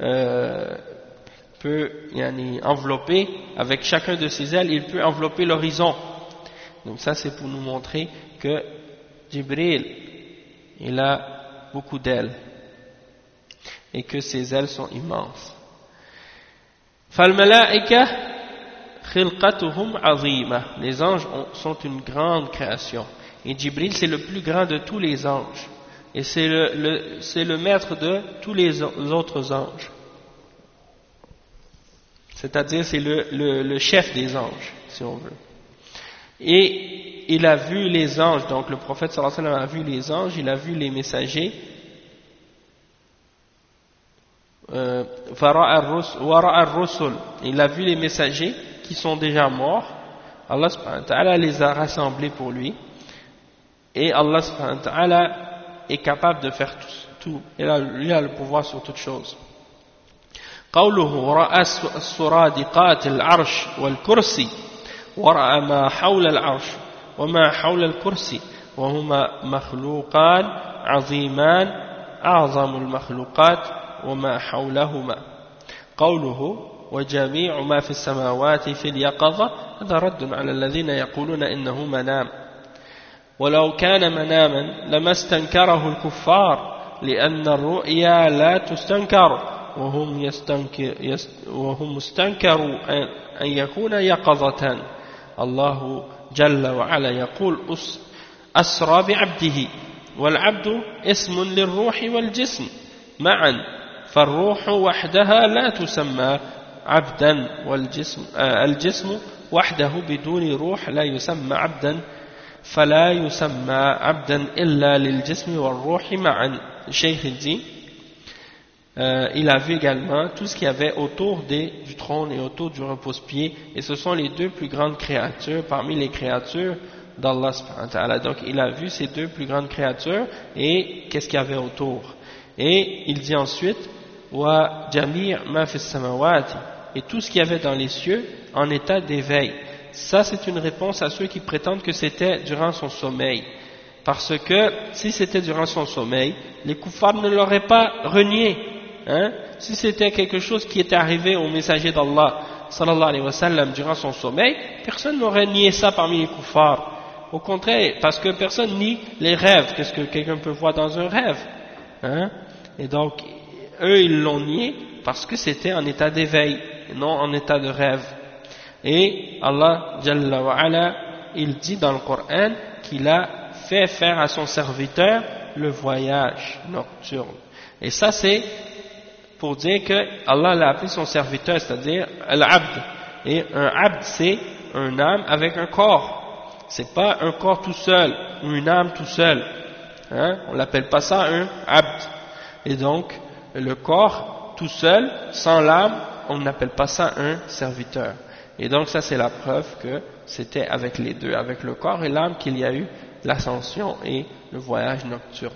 envelopper, avec chacun de ses ailes, il peut envelopper l'horizon. Donc ça c'est pour nous montrer que Jibril, il a beaucoup d'ailes, et que ses ailes sont immenses. فالملائكة خلقتهم عظيمة. Les anges sont une grande création, et Jibril c'est le plus grand de tous les anges, et c'est le maître de tous les autres anges, c'est-à-dire c'est le chef des anges, si on veut. Et il a vu les anges, donc le prophète sallallahu alayhi wa sallam a vu les anges, il a vu les messagers, il a vu les messagers qui sont déjà morts. Allah subhanahu wa ta'ala les a rassemblés pour lui, et Allah subhanahu wa ta'ala est capable de faire tout. Il a le pouvoir sur toutes choses. قوله رأى السرادقات العرش والكرسي ورأى ما حول العرش وما حول الكرسي وهما مخلوقان عظيمان أعظم المخلوقات وما حولهما. قوله وجميع ما في السماوات في اليقظة هذا رد على الذين يقولون إنه منام، ولو كان مناما لما استنكره الكفار لأن الرؤيا لا تستنكر وهم مستنكروا أن يكون يقظة. الله جل وعلا يقول أسرى بعبده، والعبد اسم للروح والجسم معا، فالروح وحدها لا تسمى عبدا، الجسم وحده بدون روح لا يسمى عبدا، فلا يسمى عبدا إلا للجسم والروح معا. الشيخ dit il a vu également tout ce qu'il y avait autour du trône et autour du repose-pied, et ce sont les deux plus grandes créatures parmi les créatures d'Allah subhanahu wa ta'ala. Donc il a vu ces deux plus grandes créatures et qu'est-ce qu'il y avait autour. Et il dit ensuite wa jami' ma fi samawati, et tout ce qu'il y avait dans les cieux en état d'éveil. Ça c'est une réponse à ceux qui prétendent que c'était durant son sommeil, parce que si c'était durant son sommeil, les kuffars ne l'auraient pas renié. Hein? Si c'était quelque chose qui était arrivé au messager d'Allah sallallahu alayhi wa sallam durant son sommeil, personne n'aurait nié ça parmi les kuffars. Au contraire, parce que personne nie les rêves. Qu'est-ce que quelqu'un peut voir dans un rêve, hein? Et donc eux ils l'ont nié parce que c'était en état d'éveil, non en état de rêve. Et Allah Jalla wa Ala, il dit dans le Coran qu'il a fait faire à son serviteur le voyage nocturne. Et ça c'est pour dire que Allah l'a appelé son serviteur, c'est-à-dire al-abd. Et un abd c'est un âme avec un corps. C'est pas un corps tout seul ou une âme tout seul. Hein? On l'appelle pas ça un abd. Et donc le corps tout seul, sans l'âme, on n'appelle pas ça un serviteur. Et donc ça c'est la preuve que c'était avec les deux, avec le corps et l'âme, qu'il y a eu l'ascension et le voyage nocturne.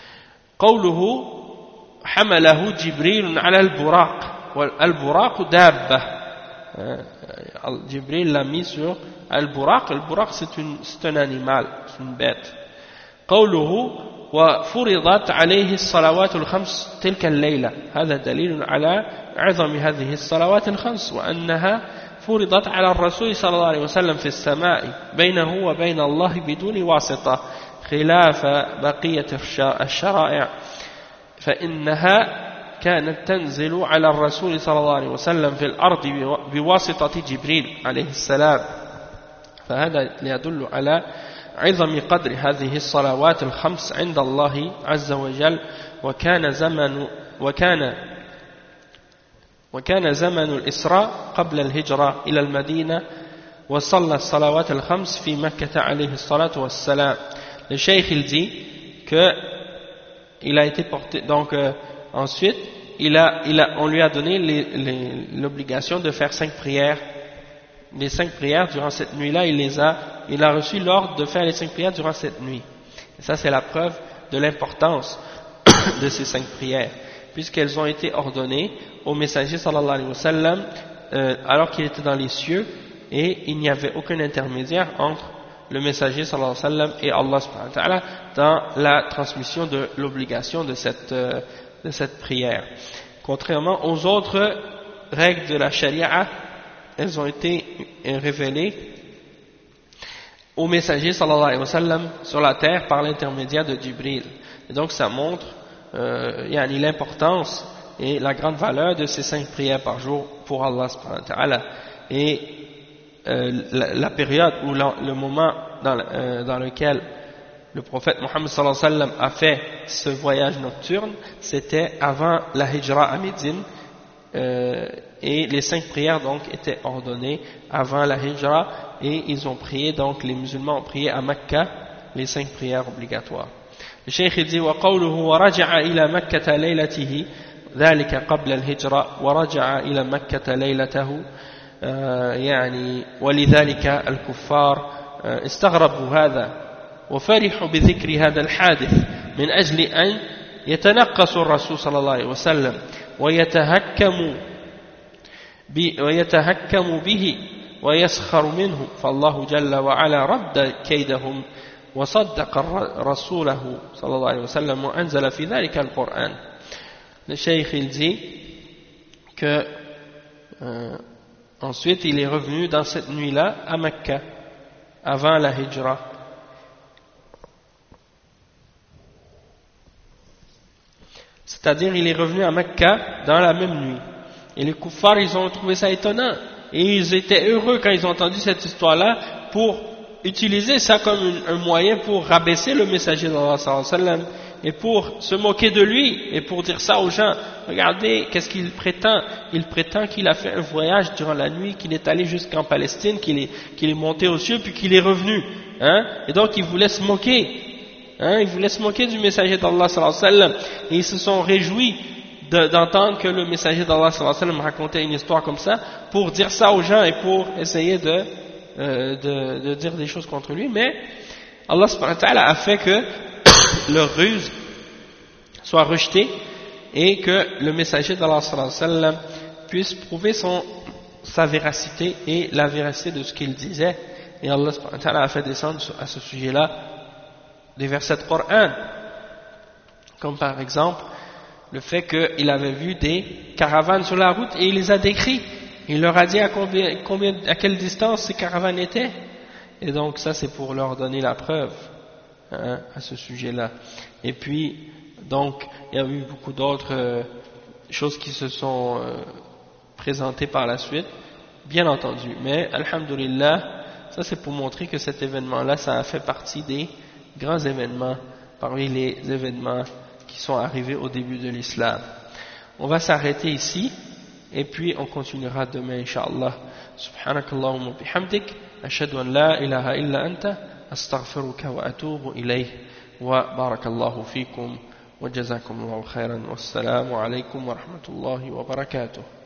قوله حمله جبريل على البراق والبراق دابة. Jibril l'a mis sur al-buraq. Al-buraq c'est un animal, c'est une bête. قوله وفرضت عليه الصلوات الخمس تلك الليلة هذا دليل على عظم هذه الصلوات الخمس وأنها فرضت على الرسول صلى الله عليه وسلم في السماء بينه وبين الله بدون واسطة خلاف بقية الشرائع فإنها كانت تنزل على الرسول صلى الله عليه وسلم في الأرض بواسطة جبريل عليه السلام. فهذا يدل على عظم قدر هذه الصلوات الخمس عند الله عز وجل. وكان زمن الإسراء قبل الهجرة إلى المدينة وصلى الصلوات الخمس في مكة عليه الصلاة والسلام. Le cheikh il dit que il a été porté, donc ensuite on lui a donné l'obligation de faire 5 prières. Les 5 prières durant cette nuit-là, il a reçu l'ordre de faire les 5 prières durant cette nuit. Et ça c'est la preuve de l'importance de ces 5 prières. puisqu'elles ont été ordonnées au messager sallallahu alayhi wa sallam alors qu'il était dans les cieux, et il n'y avait aucun intermédiaire entre le messager sallallahu alayhi wa sallam et Allah subhanahu wa ta'ala dans la transmission de l'obligation de cette prière. Contrairement aux autres règles de la charia, elles ont été révélées au messager sallallahu alayhi wa sallam sur la terre par l'intermédiaire de Jibril. Et donc ça montre l'importance et la grande valeur de ces 5 prières par jour pour Allah subhanahu wa ta'ala. Et la période ou le moment dans lequel le prophète Mohammed sallallahu alayhi wa sallam a fait ce voyage nocturne, c'était avant la hijra à Médine, et les 5 prières donc étaient ordonnées avant la hijra, et ils ont prié, donc les musulmans ont prié à Mecca les 5 prières obligatoires. Le cheikh dit وقوله ورجع إلى مكة ليلته ذلك قبل الهجرة ورجع إلى مكة ليلته ولذلك الكفار استغربوا هذا وفرحوا بذكر هذا الحادث من أجل أن يتنقصوا الرسول صلى الله عليه وسلم ويتهكموا به ويسخر منه فالله جل وعلا رد كيدهم وصدق رسوله صلى الله عليه وسلم وأنزل في ذلك القرآن. Le cheikh il dit que ensuite il est revenu dans cette nuit-là à Mecca avant la hijra. C'est-à-dire il est revenu à Mecca dans la même nuit. Et les kuffars ils ont trouvé ça étonnant. Et ils étaient heureux quand ils ont entendu cette histoire-là pour utiliser ça comme un moyen pour rabaisser le messager d'Allah sallallahu alayhi wa sallam et pour se moquer de lui et pour dire ça aux gens. Regardez, qu'est-ce qu'il prétend? Il prétend qu'il a fait un voyage durant la nuit, qu'il est allé jusqu'en Palestine, qu'il est monté aux cieux puis qu'il est revenu. Et donc il voulait se moquer. Il voulait se moquer du messager d'Allah sallallahu alayhi wa sallam. Et ils se sont réjouis d'entendre que le messager d'Allah sallallahu alayhi wa sallam racontait une histoire comme ça pour dire ça aux gens et pour essayer de dire des choses contre lui. Mais Allah subhanahu wa ta'ala a fait que leur ruse soit rejetée et que le messager d'Allah sallallahu alayhi wa sallam puisse prouver sa véracité et la véracité de ce qu'il disait. Et Allah subhanahu wa ta'ala a fait descendre à ce sujet-là des versets de Coran, comme par exemple le fait qu'il avait vu des caravanes sur la route et il les a décrits. Il leur a dit à quelle distance ces caravanes étaient. Et donc ça c'est pour leur donner la preuve à ce sujet-là. Et puis donc il y a eu beaucoup d'autres choses qui se sont présentées par la suite, bien entendu. Mais alhamdulillah, ça c'est pour montrer que cet événement-là, ça a fait partie des grands événements parmi les événements qui sont arrivés au début de l'islam. On va s'arrêter ici et puis on continuera demain incha'Allah. Subhanakallahumma bihamdik ashhadu an la ilaha illa anta astaghfiruka wa atubu ilayh wa barakallahu fikum wa jazakumullahu khairan wassalamu alaykum wa rahmatullahi wa barakatuh.